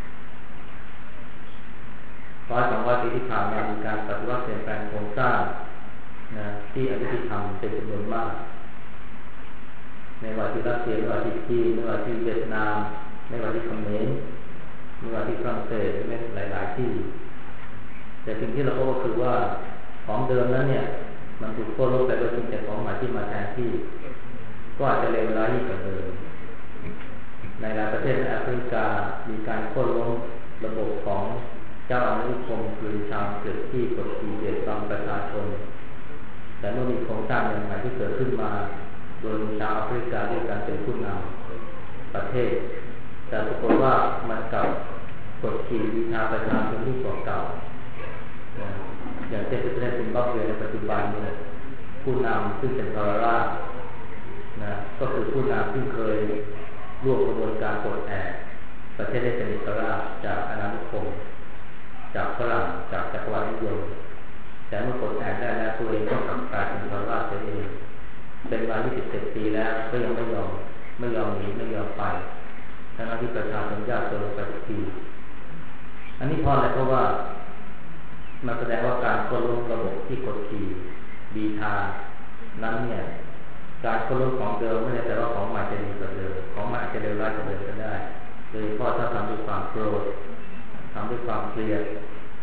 100-200 ปีที่ผ่านมามีการปฏิวัติเปลี่ยนแปลงโครงสร้างนะที่อยุติธรรมเป็นจำนวนมากในว่าที่รัสเซียในว่าที่จีนในว่าที่เวียดนามในว่าที่เขมรในว่าที่ฝรั่งเศสในหลายๆที่แต่สิ่งที่เราพบก็คือว่าของเดิมนั้นเนี่ยมันถูกโค่นล้มไปโดยสิ่งแต่ของใหม่ที่มาแทนที่ก็อาจจะเลวร้ายยิ่งกว่าเดิมในหลายประเทศในแอฟริกามีการโค่นล้มระบบของเจ้าอาณานิคมคือชาวอังกฤษที่กดขี่เบียดบังประชาชนแต่เมื่อมีโครงสร้างอย่างใหม่ที่เกิดขึ้นมาโดยชาวแอฟริกาด้วยการเป็นผู้นำประเทศแต่ปรากฏว่ามันกลับกดขี่วิชาประชาชนที่เก่าอย่างเช่นประเทศซิมบับเวในปัจจุบันเนี่ยผู้นำซึ่งเป็นทรราชนะก็คือผู้นำที่เคยร่วมกระบวนการปลดแอกประเทศได้เป็นอิสระจากอาณานิคมจากฝรั่งจากจักรวรรดินิยมแต่เมื่อปลดแอกได้แล้วตัวเองก็กลับกลายเป็นทรราชเสียเองเป็นมา27 ปีแล้วก็ยังไม่ยอมหนีไม่ยอมไปทั้งที่ประชาชนยากจนลงไปทุกทีอันนี้เพราะอะไรเพราะว่ามันแสดงว่าการโค่นล้มระบบที่กดขี่บีทานั้นเนี่ยการโค่นล้มของเดิมไม่ได้แต่ว่าของใหม่จะดีกว่าเดิมของใหม่จะเลวร้ายกว่าเดิมก็ได้โดยเฉพาะถ้าทำด้วยความโกรธทำด้วยความเกลียด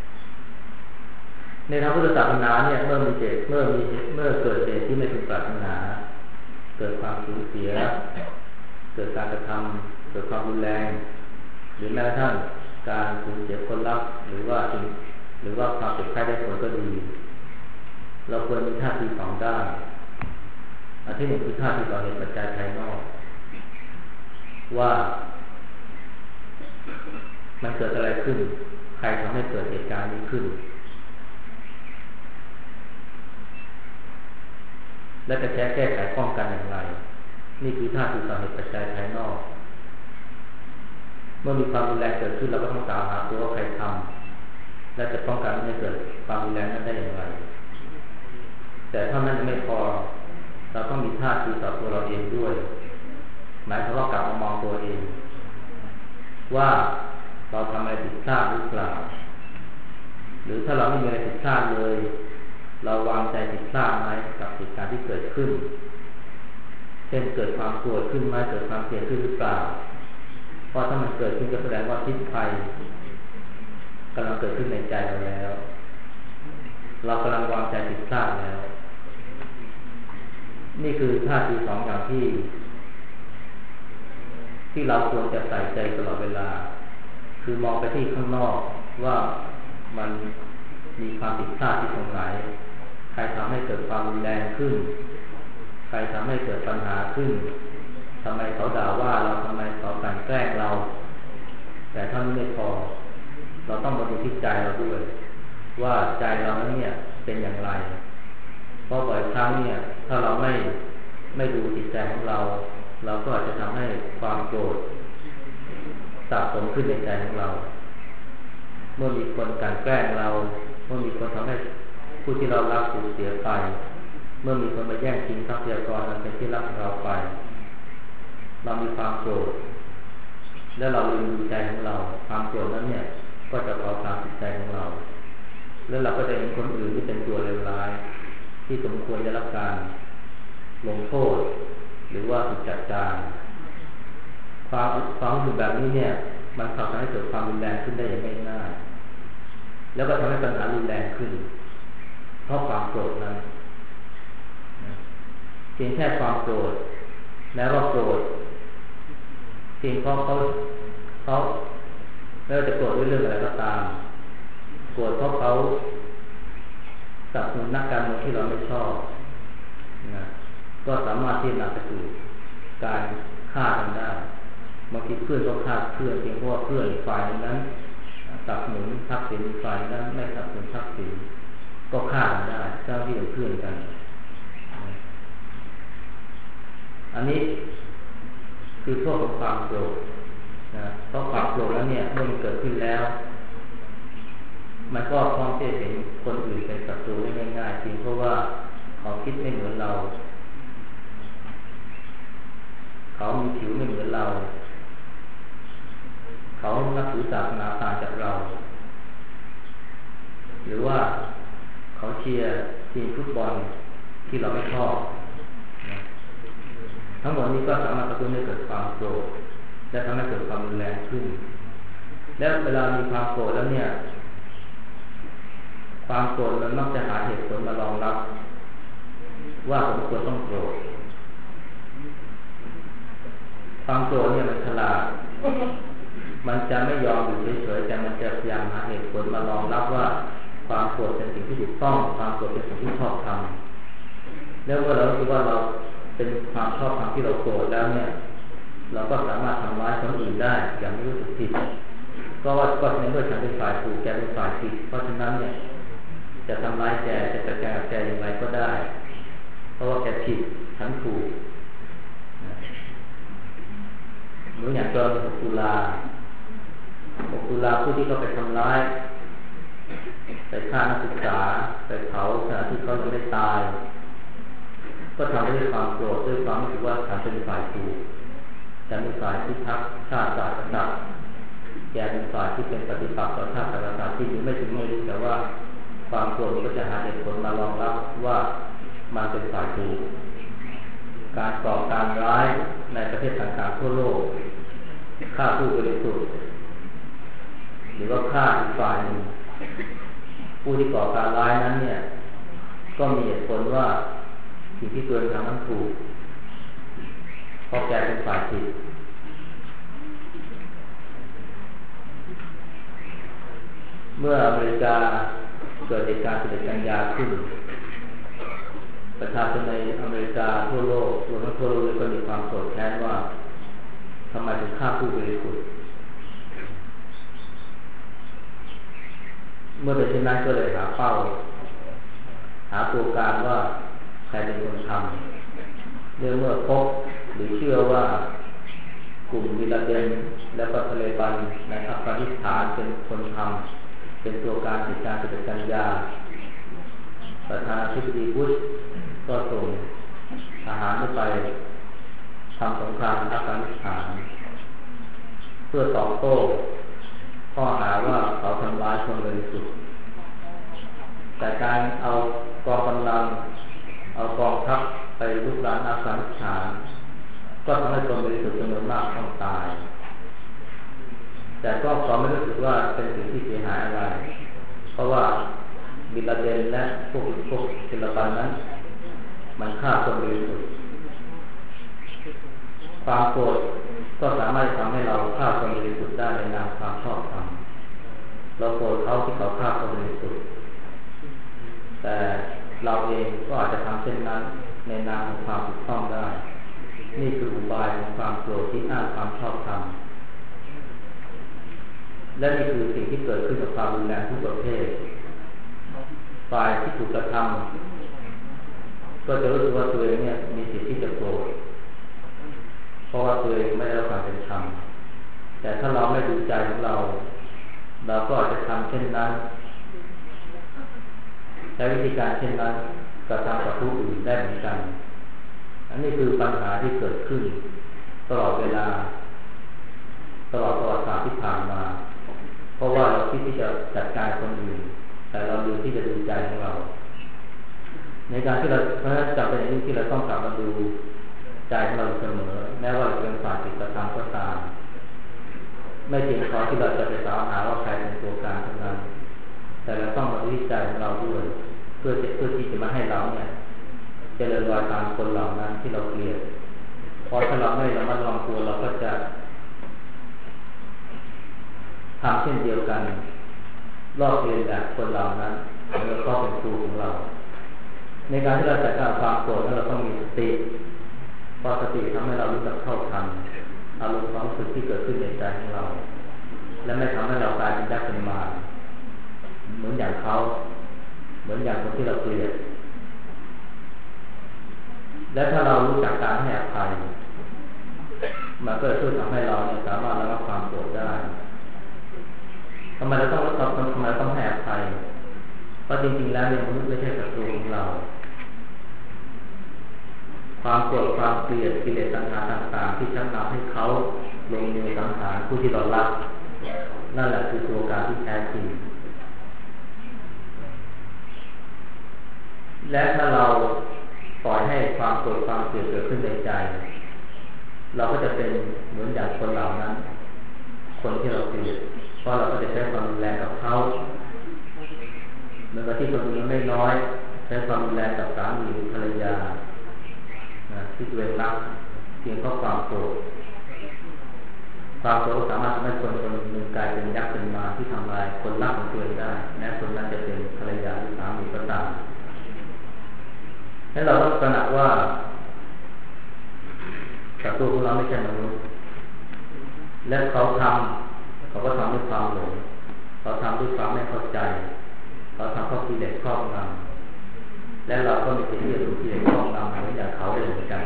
ในทางพุทธศาสนาเนี่ยเมื่อเกิดเหตุที่ไม่พึงปรารถนาเกิดความสูญเสียเกิดการกระทำเกิดความรุนแรงหรือแม้กระทั่งการสูญเสียคนรักหรือว่าความเจ็บไข้ได้ป่วยก็ดีเราควรมีท่าทีสองด้านอันที่หนึ่งคือท่าทีต่อเหตุปัจจัยภายนอกว่ามันเกิดอะไรขึ้นใครทำให้เกิดเหตุการณ์นี้ขึ้นและจะแก้ไขป้องกันอย่างไรนี่คือท่าทีต่อเหตุปัจจัยภายนอกเมื่อมีความรุนแรงเกิดขึ้นเราก็ต้องกล่าวหาตัวว่าใครทำและจะป้องกันไม่ให้เกิดความรุนแรงนั้นได้อย่างไรแต่ถ้านั้นไม่พอเราต้องมีท่าทีต่อตัวเราเองด้วยหมายความว่ากลับมามองตัวเองว่าเราทำอะไรผิดพลาดหรือเปล่าหรือถ้าเราไม่มีอะไรผิดพลาดเลยเราวางใจผิดพลาดไหมกับเหตุการณ์ที่เกิดขึ้นเช่นเกิดความโกรธขึ้นไหมเกิดความเกลียดขึ้นหรือเปล่าเพราะถ้ามันเกิดขึ้นก็แสดงว่าพิษภัยกำลังเกิดขึ้นในใจเราแล้วเรากำลังวางใจผิดพลาดแล้วนี่คือท่าทีสองอย่างที่เราควรจะใส่ใจตลอดเวลาคือมองไปที่ข้างนอกว่ามันมีความผิดพลาดที่ตรงไหนใครทำให้เกิดความรุนแรงขึ้นใครทำให้เกิดปัญหาขึ้นทำไมเขาด่าว่าเราทำไมเขากลั่นแกล้งเราแต่เท่านี้ไม่พอเราต้องมาดูที่ใจเราด้วยว่าใจเราเนี่ยเป็นอย่างไรเพราะบ่อยครั้งเนี่ยถ้าเราไม่ดูจิตใจของเราก็อาจจะทำให้ความโกรธสะสมขึ้นในใจของเราเมื่อมีคนกลั่นแกล้งเราเมื่อมีคนทำให้ผู้ที่เรารักสูญเสียไปเมื่อมีคนมาแย่งชิงทรัพยากรอันเป็นที่รักของเราไปเรามีความโกรธและเราลืมดูใจของเราความโกรธนั้นเนี่ยก็จะเผาผลาญจิตใจของเราแล้วเราก็จะเห็นคนอื่นที่เป็นตัวเลวร้ายที่สมควรจะรับการลงโทษหรือว่าถูกจัดการความรู้สึกแบบนี้เนี่ยมันทำให้เกิดความรุนแรงขึ้นได้อย่างง่ายๆแล้วก็ทำให้ปัญหารุนแรงขึ้นเพราะความโกรธนั้นเพียงแค่ความโกรธแล้วก็โกรธเพียงเพราะเขาไม่ว่าจะโกรธด้วยเรื่องอะไรก็ตามโกรธเพราะเขาสนับสนุนนักการเมืองที่เราไม่ชอบนะก็สามารถที่นำไปสู่การฆ่ากันได้บางทีเพื่อนก็ฆ่าเพื่อนเพียงเพราะว่าเพื่อนฝ่ายนั้นสนับสนุนทักษิณฝ่ายนั้นไม่สนับสนุนทักษิณก็ฆ่ากันได้เจ้าที่เป็นเพื่อนกันอันนี้คือโทษของความโกรธนะเพราะความโกรธแล้วเนี่ยเมื่อมันเกิดขึ้นแล้วมันก็พร้อมที่จะเห็นคนอื่นเป็นศัตรูได้ง่ายๆจริงเพราะว่าเขาคิดไม่เหมือนเราเขามีผิวไม่เหมือนเราเขานับถือศาสนาต่างจากเราหรือว่าเขาเชียร์ทีมฟุตบอลที่เราไม่ชอบทั้งหมดนี้ก็สามารถกระตุ้นให้เกิดความโกรธและทำให้เกิดความรุนแรงขึ้นแล้วเวลามีความโกรธแล้วเนี่ยความโกรธมันมักจะหาเหตุผลมารองรับว่าผมควรต้องโกรธความโกรธเนี่ยมันฉลาดมันจะไม่ยอมอยู่เฉยๆแต่มันจะพยายามหาเหตุผลมารองรับว่าความโกรธเป็นสิ่งที่ถูกต้องความโกรธเป็นสิ่งที่ชอบทำแล้วเมื่อเราคิดว่าเราเป็นความชอบธรรมที่เราโกรธแล้วเนี่ยเราก็สามารถทำร้ายคนอื่นได้อย่างไม่รู้สึกผิดก็ในเมื่อฉันเป็นฝ่ายถูกแกเป็นฝ่ายผิดเพราะฉะนั้นเนี่ยจะทำร้ายแกจะจัดการกับแกอย่างไรก็ได้เพราะว่าแกผิดฉันถูกเหมือนอย่างกรณี6 ตุลาผู้ที่เขาไปทำร้ายไปฆ่านักศึกษาไปเผาขณะที่เขายังไม่ตายก็ทำด้วยความโกรธด้วยความรู้สึกว่าฉันเป็นฝ่ายถูกฉันเป็นฝ่ายที่ทักษ์ชาติศาสนาแกเป็นฝ่ายที่เป็นปฏิปักษ์ต่อชาติศาสนาที่ไม่ถึงไม่รู้แต่ว่าความโกรธก็จะหาเหตุผลมารองรับว่ามันเป็นฝ่ายถูกการก่อการร้ายในประเทศต่างๆทั่วโลกฆ่าผู้บริสุทธิ์หรือว่าฆ่าอีกฝ่ายหนึ่งผู้ที่ก่อการร้ายนั้นเนี่ยก็มีเหตุผลว่าสิ่งที่ตัวเองทำนั้นถูกเพราะแกเป็นฝ่ายผิดเมื่ออเมริกาเกิดเหตุการณ์11 กันยาขึ้นประชาชนในอเมริกาทั่วโลกรวมทั้งทั่วโลกเลยก็มีความโกรธแค้นว่าทำไมถึงฆ่าผู้บริสุทธิ์เมื่อเป็นเช่นนั้นก็เลยหาตัวการว่าใครเป็นคนทำเมื่อพบหรือเชื่อว่ากลุ่มบินลาเดนและก็ทาลิบันในอัฟกานิสถานเป็นคนทำเป็นตัวการเหตุการณ์11 กันยาประธานาธิบดีบุชก็ส่งทหารไปทำสงครามในอัฟกานิสถานเพื่อตอบโต้ข้อหาว่าเขาทำร้ายคนบริสุทธิ์แต่การเอากองกำลังเอากองทัพไปลุกรานอัฟกานิสถานก็ทำให้คนบริสุทธิ์จำนวนมากต้องตายแต่ก็ไม่รู้สึกว่าเป็นสิ่งที่เสียหายอะไรเพราะว่าบินลาเดนและพวกทาลิบันนั้นมันฆ่าคนบริสุทธิ์ความโกรธก็สามารถทำให้เราฆ่าคนบริสุทธิ์ได้ในนามความชอบธรรมเราโกรธเขาที่เขาฆ่าคนบริสุทธิ์แต่เราเองก็อาจจะทำเช่นนั้นในนามของความถูกต้องได้นี่คืออุบายของความโกรธที่อ้างความชอบธรรมและนี่คือสิ่งที่เกิดขึ้นกับความรุนแรงทุกประเภทฝ่ายที่ถูกกระทำก็จะรู้สึกว่าตัวเองเนี่ยมีสิทธิ์ที่จะโกรธเพราะว่าตัวเองไม่ได้รับความเป็นธรรมแต่ถ้าเราไม่ดูใจของเราก็อาจจะทำเช่นนั้นใช้วิธีการเช่นนั้นกระทำกับผู้อื่นได้เหมือนกันอันนี้คือปัญหาที่เกิดขึ้นตลอดเวลาตลอดประวัติศาสตร์ที่ผ่านมาเพราะว่าเราคิดที่จะจัดการคนอื่นแต่เราลืมที่จะดูใจของเราในการที่เราเพราะฉะนั้นจำเป็นอย่างยิ่งที่เราต้องกลับมาดูใจของเราเสมอแม้ว่าจะเป็นฝ่ายผิดกระทำก็ตามไม่เพียงพอที่เราจะไปสาวหาว่าใครเป็นตัวการเท่านั้นแต่เราต้องมาดูใจของเราด้วยเพื่อที่จะมาให้เราเนี่ยเจริญรอยตามคนเหล่านั้นที่เราเกลียดเพราะถ้าเราไม่ระมัดระวังตัวเราก็จะทำเช่นเดียวกันลอกเลียนแบบคนเหล่านั้นแล้วก็เป็นครูของเราในการที่เราจัดการความโกรธเราต้องมีสติเพราะสติทำให้เรารู้จักเข้าทันอารมณ์ความรู้สึกที่เกิดขึ้นในใจของเราและไม่ทำให้เรากลายเป็นยักษ์เป็นมารเหมือนอย่างเขาเหมือนอย่างคนที่เราเกลียดและถ้าเรารู้จักการให้อภัยมันก็จะช่วยทำให้เราสามารถระงับความโกรธได้ทำไมเราต้องให้อภัยเพราะจริงๆแล้วมนุษย์ไม่ใช่ศัตรูของเราความโกรธความเกลียดกิเลสตัณหาต่างๆที่ชักนำให้เขาลงมือสังหารผู้ที่เรารักนั่นแหละคือตัวการที่แท้จริงและถ้าเราปล่อยให้ความโกรธความเกลียดเกิดขึ้นในใจเราก็จะเป็นเหมือนอย่างคนเหล่านั้นคนที่เราเกลียดเพราะเราก็จะใช้ความรุนแรงกับเขาเหมือนกับที่คนอื่นไม่น้อยใช้ความรุนแรงกับสามีหรือภรรยาที่ตัวเองรักเพียงเพราะความโกรธสามารถทำให้คนหนึ่งกลายเป็นยักษ์เป็นมารที่ทำลายคนรักของตัวเองได้แม้คนนั้นจะเป็นภรรยาหรือสามีก็ตามให้เราต้องตระหนักว่าศัตรูของเราไม่ใช่มนุษย์และเขาก็ทำด้วยความหลงเขาทำด้วยความไม่เข้าใจเขาทำเพราะกิเลสครอบงำและเราก็มีสิทธิ์ที่จะถูกกิเลสครอบงำเหมือนอย่างเขาได้เหมือนกัน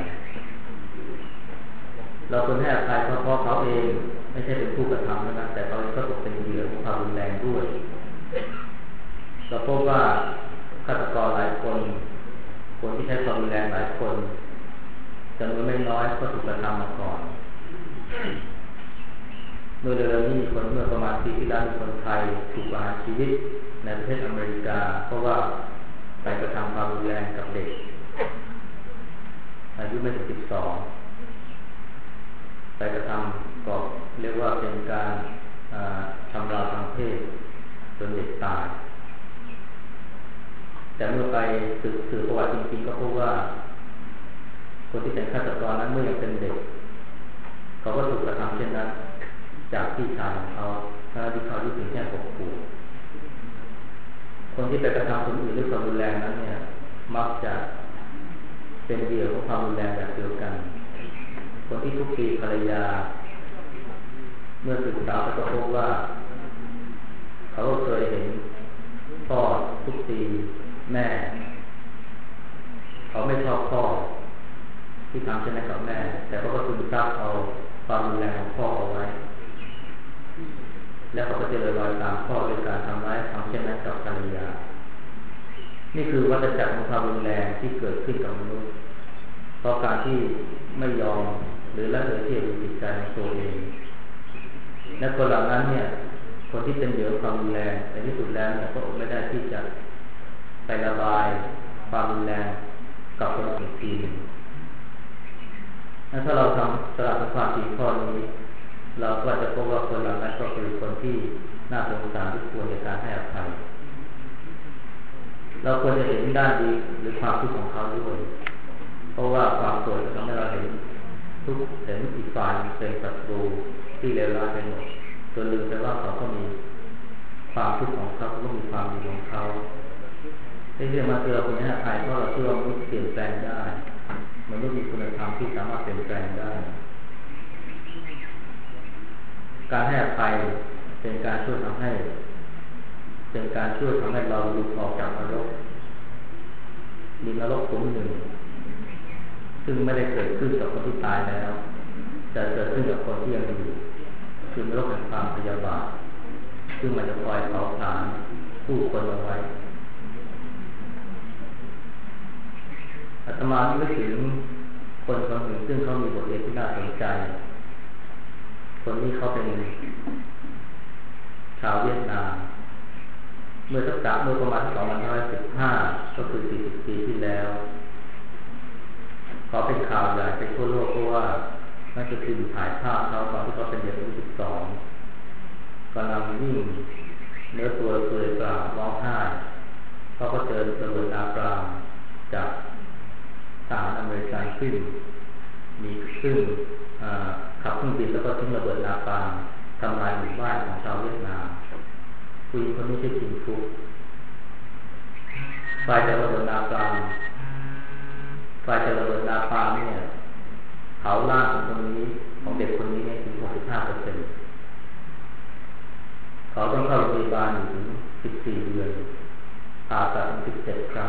เราควรให้อภัยเพราะเขาเองไม่ใช่เป็นผู้กระทำนะแต่เขาก็ตกเป็นเหยื่อของความรุนแรงด้วยเราพบว่าฆาตกรหลายคนที่ใช้ความรุนแรงหลายคนจำนวนไม่น้อยก็ถูกกระทำมาก่อนเมื่อเร็วๆนี้มีคนเมื่อประมาณปีที่แล้วมีคนไทยถูกประหารชีวิตในประเทศอเมริกาเพราะว่าไปกระทำความรุนแรงกับเด็กอายุไม่ถึง12ไปกระทำก็เรียกว่าเป็นการทำร้ายทางเพศจนเด็กตายแต่เมื่อไปสืบประวัติจริงๆก็พบว่าคนที่เป็นฆาตกรนั้นเมื่อยังเป็นเด็กเขาก็ถูกกระทำเช่นนั้นจากพี่ชายของเขาที่เขาอายุเพียงแค่6 ขวบคนที่ไปกระทำคนอื่นด้วยความรุนแรงนั้นเนี่ยมักจะเป็นเหยื่อของความรุนแรงแบบเดียวกันคนที่ทุบตีภรรยาเมื่อศึกษาก็พบว่าเขาเคยเห็นพ่อทุบตีแม่เขาไม่ชอบพ่อที่ทำเช่นนั้นกับแม่แต่เขาก็ซึมซับเอาความรุนแรงของพ่อเอาไว้แล้วเขาก็จะเลยลอยตามพ่อด้วยการทำร้ายทำเช่นนั้นกับภรรยานี่คือวัฏจักรของความรุนแรงที่เกิดขึ้นกับมนุษย์เพราะการที่ไม่ยอมหรือละเลยที่จะจิตใจของตัวเองและคนเหล่านั้นเนี่ยคนที่เป็นเหยื่อความรุนแรงในที่สุดแล้วเนี่ยก็อดไม่ได้ที่จะไประบายความรุนแรงกับคนอื่นทีนึงถ้าเราทำสลับความจริงข้อนี้เราก็จะพบว่าคนเหล่านั้นก็คือคนที่น่าสงสารที่ควรในการให้อภัยเราควรจะเห็นด้านดีหรือความทุกข์ของเขาด้วยเพราะว่าความโกรธทำให้เราเห็นอีกฝ่ายเป็นศัตรูที่เลวร้ายไปหมดจนลืมไปว่าเขาก็มีความทุกข์ของเขาก็มีความดีของเขาที่เรียกมาเตือนคนให้อภัยเพราะเราเชื่อว่ามนุษย์เปลี่ยนแปลงได้มนุษย์มีคุณธรรมที่สามารถเปลี่ยนแปลงได้การให้อภัยเป็นการช่วยทำให้เราหลุดออกจากนรกมีนรกขุมหนึ่งซึ่งไม่ได้เกิดขึ้นกับคนที่ตายแล้วแต่เกิดขึ้นกับคนที่ยังอยู่คือนรกแห่งความพยาบาทซึ่งมันจะคอยเผาผลาญผู้คนเอาไว้อาตมาไม่ถึงคนคนหนึ่งซึ่งเขามีบทเรียนที่น่าสนใจคนนี้เขาเป็นชาวเวียดนามเมื่อประมาณ2515ก็คือ40 ปีที่แล้วเขาเป็นข่าวใหญ่ไปทั่วโลกเพราะว่านั่นก็คือถ่ายภาพเขาตอนที่เขาเป็นเด็กอายุ12กำลังวิ่งเนื้อตัวเปื่อยเปล่าร้องไห้เขาก็เจอระเบิดนาปรามจากทหารอเมริกันซึ่งขับเครื่องบินแล้วก็ทิ้งระเบิดนาปรามทำลายหมู่บ้านของชาวเวียดนามผู้หญิงคนนี้ชื่อจินฟุกไฟจากระเบิดนาปรามเนี่ยเผาร่างของเด็กคนนี้ถึง 65% เขาต้องเข้าโรงพยาบาลอยู่ถึง14 เดือนผ่าตัดถึง17 ครั้ง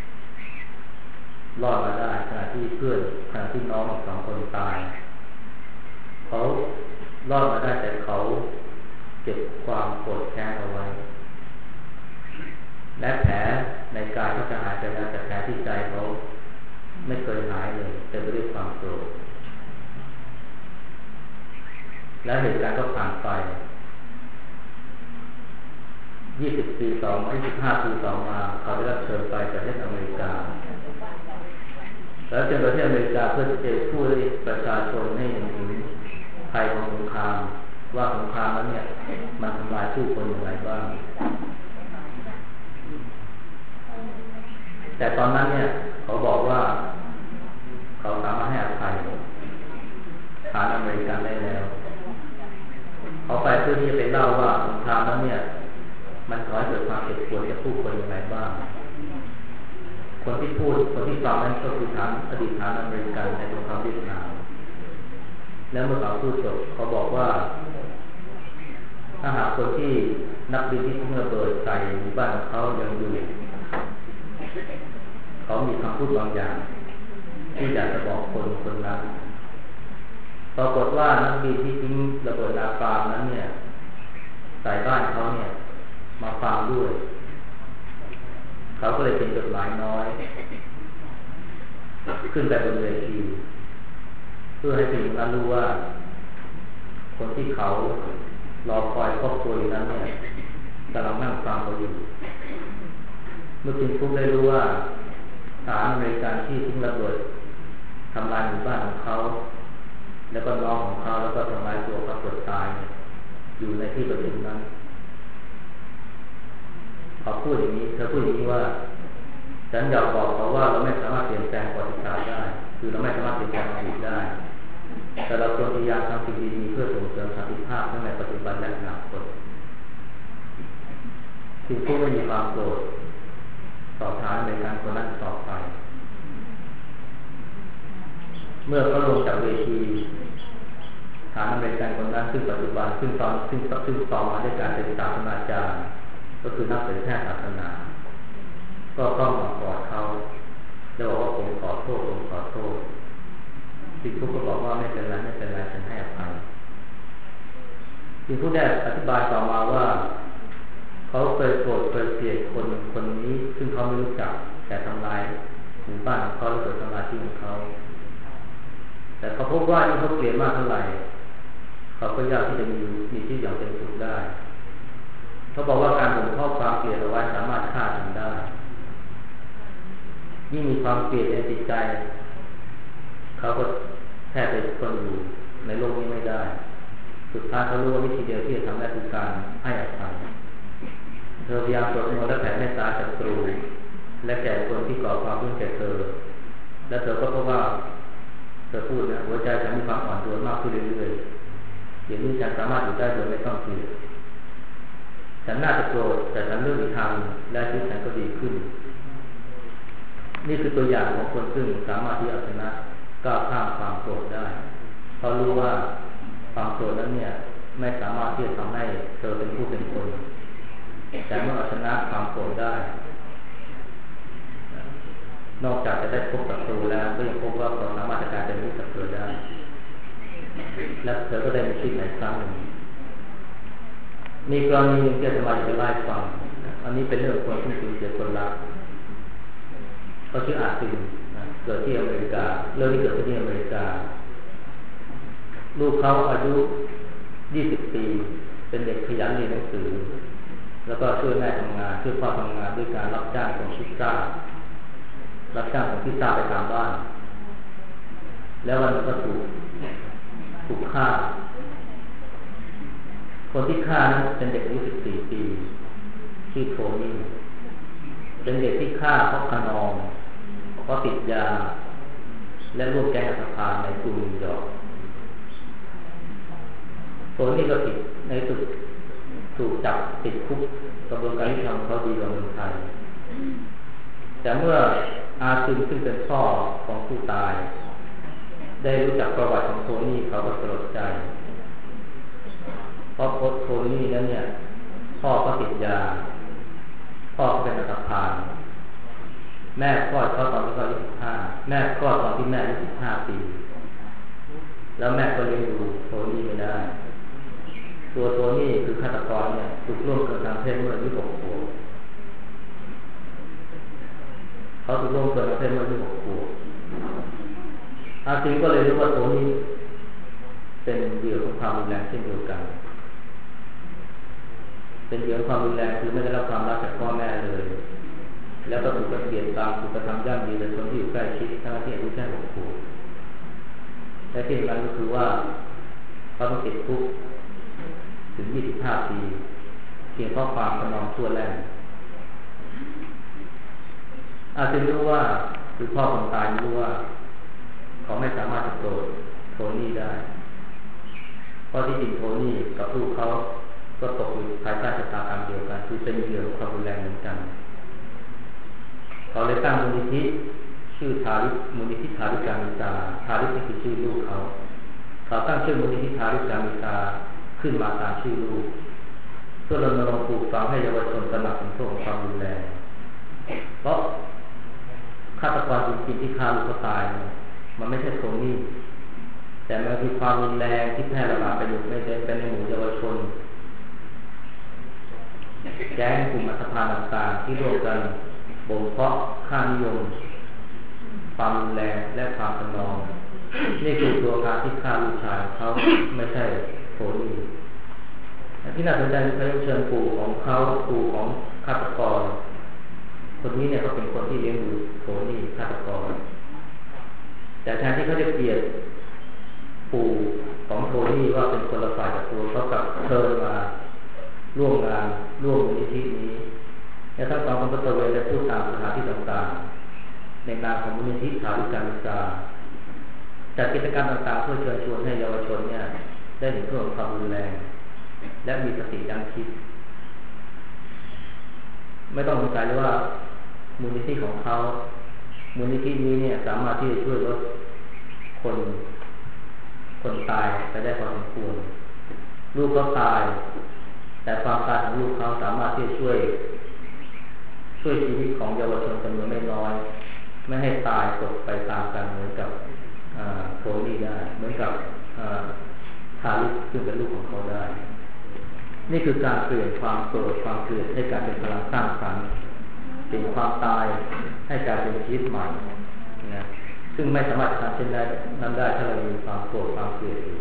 รอดมาได้ขณะที่น้องอีก2 คนตายเขารอดมาได้แต่เขาเก็บความโกรธแค้นเอาไว้และแผลในกายเขาจะหายไปแล้วแต่แผลที่ใจเขาไม่เคยหายเลยเต็มไปด้วยความโกรธและเหตุการณ์ก็ผ่านไป25 ปีต่อมาเขาได้รับเชิญไปประเทศอเมริกาแล้วเจอประเทศอเมริกาเพื่อจะพูดให้ประชาชนให้เห็นถึงภัยของสงครามว่าสงครามนั้นเนี่ยมันทำลายผู้คนอย่างไรบ้างแต่ตอนนั้นเนี่ยเขาบอกว่าเขาสามารถให้อภัยทหารอเมริกันได้แล้วเขาไปเพื่อที่จะไปเล่าว่าสงครามนั้นเนี่ยมันก่อให้เกิดความเจ็บปวดกับผู้คนอย่างไรบ้างคนที่ฟังนั้นก็คืออดีตทหารอเมริกันในสงครามเวียดนามแล้วเมื่อเขาพูดจบเขาบอกว่าถ้าหากคนที่นักบินที่ทิ้งระเบิดใส่หมู่บ้านของเขายังอยู่เขามีคำพูดบางอย่างที่อยากจะบอกคนนั้นปรากฏว่านักบินที่ทิ้งระเบิดนาปรามนั้นเนี่ยใส่บ้านเขาเนี่ยมาฟังด้วยเขาก็เลยเป็นจดหมายน้อยขึ้นไปบนเวทีเพื่อให้สิ่งนั้นรู้ว่าคนที่เขารอคอยครอบครัวอยู่นั้นเนี่ยกำลังนั่งฟังเขาอยู่เมื่อคุณฟุกได้รู้ว่าทหารอเมริกันที่ทิ้งระเบิดทำลายหมู่บ้านของเขาแล้วก็น้องของเขาแล้วก็ทำลายตัวเขาเกิดตายอยู่ในที่ประชุมนั้นเขาพูดอย่างนี้เธอพูดอย่างนี้ว่าฉันอยากบอกเขาว่าเราไม่สามารถเปลี่ยนแปลงประวัติศาสตร์ได้คือเราไม่สามารถเปลี่ยนแปลงอดีตได้แต่เราควรพยายามทำสิ่งดีๆเพื่อส่งเสริมสันติภาพทั้งในปัจจุบันและอนาคตจึงผู้ไม่มีความโกรธต่อฐานในการคนนั้นต่อไปเมื่อเขาลงจากเวทีฐานอเมริกันคนนั้นซึ่งปัจจุบันซึ่งต่อมาด้วยการเป็นศาสนาจารย์ก็คือนักเผยแพร่ศาสนาก็ต้องมากอดเขาแล้วบอกว่าผมขอโทษสิ่งผู้ก็บอกว่าไม่เป็นไรฉันให้อภัยสิ่งผู้ได้อธิบายต่อมาว่าเขาเคยโกรธเคยเกลียดคนนี้ซึ่งเขาไม่รู้จักแต่ทำลายหมู่บ้านของเขาและเกิดทำลายที่ของเขาแต่เขาพบว่าที่เขาเกลียดมากเท่าไหร่เขาก็ยากที่จะมีที่อย่างเป็นสุขได้เขาบอกว่าการบ่มเพาะความเกลียดเอาไว้สามารถฆ่าถึงได้ยิ่งมีความเกลียดในจิตใจเขาก็แทบจะทนอยู่ในโลกนี้ไม่ได้สุดท้ายเขารู้ว่าวิธีเดียวที่จะทำได้คือการให้อภัยเธอพยายามสวดมนต์และแผ่เมตตาศัตรูและแก่คนที่ก่อความรุ่งแก่เธอและเธอก็พบว่าเธอพูดนะหัวใจฉันมีความอ่อนโยนมากขึ้นเรื่อยๆเดี๋ยวนี้ฉันสามารถอยู่ได้โดยไม่ต้องเกลียดฉันน่าจะโกรธแต่ฉันเลือกอีกทางและชีวิตฉันก็ดีขึ้นนี่คือตัวอย่างของคนซึ่งสามารถที่เอาชนะก้าวข้ามความโกรธได้เพราะรู้ว่าความโกรธนั้นเนี่ยไม่สามารถที่จะทำให้เธอเป็นผู้เป็นคนแต่เมื่อเอาชนะความโกรธได้นอกจากจะได้พบศัตรูแล้วก็ยังพบว่าเราสามารถจะกลายเป็นมิตรกับเธอได้และเธอก็ได้มีชีวิตในครั้งหนึ่งมีกรณีหนึ่งที่จะมาจะไล่ฟังอันนี้เป็นเรื่องคนที่สูญเสียคนรักเขาชื่ออาซินเกิดที่อเมริกาเรื่องที่เกิดที่อเมริกาลูกเขาอายุ20 ปีเป็นเด็กขยันเรียนหนังสือแล้วก็ช่วยแม่ทำงานช่วยพ่อทำงานด้วยการรับจ้างส่งพิซซ่าไปตามบ้านแล้ววันนึงก็ถูกฆ่าคนที่ฆ่านั้นเป็นเด็กอายุ14 ปีชื่อโทนี่เป็นเด็กที่ฆ่าเพราะขนองเพราะติดยาและร่วมแก๊งอันธพาลในกรุงนิวยอร์กโทนี่ก็ผิดในสุดถูกจับติดคุกกระบวนการยุติธรรมเขาดีกว่าเมืองไทยแต่เมื่ออาซินซึ่งเป็นพ่อของผู้ตายได้รู้จักประวัติของโทนี่เขาก็สลดใจเพราะโทนี่นั้นเนี่ยพ่อก็ติดยาพ่อก็เป็นอันธพาลแม่คลอดเขาตอนที่เขาอายุ15แม่คลอดตอนที่แม่อายุ15 ปีแล้วแม่ก็เลี้ยงดูโทนี่ไม่ได้ตัวโทนี่คือฆาตกรเนี่ยถูกล่วงเกินทางเพศเมื่ออายุ6 ขวบเขาถูกล่วงเกินทางเพศเมื่ออายุ6 ขวบอาซิงก็เลยรู้ว่าโทนี่เป็นเหยื่อของความรุนแรงเช่นเดียวกันเป็นเหยื่อความรุนแรงคือไม่ได้รับความรักจากพ่อแม่เลยแล้วก็ถูกกระเบียดตามถูกกระทำย่ำยีโดยคนที่อยู่ใกล้ชิดทั้งที่อายุแค่6 ขวบและที่สำคัญก็คือว่าเขาต้องติดคุกถึง25 ปีเพียงเพราะความขนองชั่วแรงอาจจะรู้ว่าคือพ่อคนตายรู้ว่าเขาไม่สามารถจะโกรธโทนี่ได้เพราะที่จริงโทนี่กับลูกเขาก็ตกอยู่ภายใต้ชะตากรรมเดียวกันคือเป็นเหยื่อของความรุนแรงเหมือนกันเขาเลยตั้งมูลนิธิชื่อมูลนิธิทาริกามิตาทาริกนี่คือชื่อลูกเขาตั้งชื่อมูลนิธิทาริกามิตาขึ้นมาตามชื่อลูกเพื่อรณรงค์ปลูกฝังให้เยาวชนตระหนักถึงโทษของความรุนแรงเพราะฆาตกรจริงๆที่ฆ่าลูกเขาตายมันไม่ใช่โทนี่แต่มันคือความรุนแรงที่แพร่ระบาดไปอยู่ในหมู่เยาวชนแก๊งกลุ่มอันธพาลต่างๆที่ร่วมกันบ่มเพาะค่านิยมความรุนแรงและความขนองนี่คือตัวการที่ฆ่าลูกชายเขาไม่ใช่โทนี่ที่น่าสนใจคือเชิญปู่ของเขาปู่ของฆาตกรคนนี้เนี่ยเขาเป็นคนที่เลี้ยงดูโทนี่ฆาตกรแต่แทนที่เขาจะเกลียดปู่ของโทนี่ว่าเป็นคนละฝ่ายกับตัวเขากลับเชิญมาร่วมงานร่วมมูลนิธินี้และทั้งสองคนก็ตระเวนไปพูดตามสถานที่ต่างๆในนามของมูลนิธิทาริกามิตาจัดกิจกรรมต่างๆเพื่อเชิญชวนให้เยาวชนเนี่ยได้เห็นโทษความรุนแรงและมีสติยั้งคิดไม่ต้องสงสัยเลยว่ามูลนิธิของเขามูลนิธินี้เนี่ยสามารถที่จะช่วยลดคนตายไปได้พอสมควรลูกเขาตายแต่ความตายของลูกเขาสามารถที่จะช่วยชีวิตของเยาวชนจำนวนไม่น้อยไม่ให้ตายตกไปตามกันเหมือนกับโทนี่ได้เหมือนกับทาริสซึ่งเป็นลูกของเขาได้นี่คือการเปลี่ยนความโกรธความเกลียดให้กลายเป็นพลังสร้างสรรค์เปลี่ยนความตายให้กลายเป็นชีวิตใหม่นะซึ่งไม่สามารถทำเช่นนั้นได้ถ้าเรามีความโกรธความเกลียดอยู่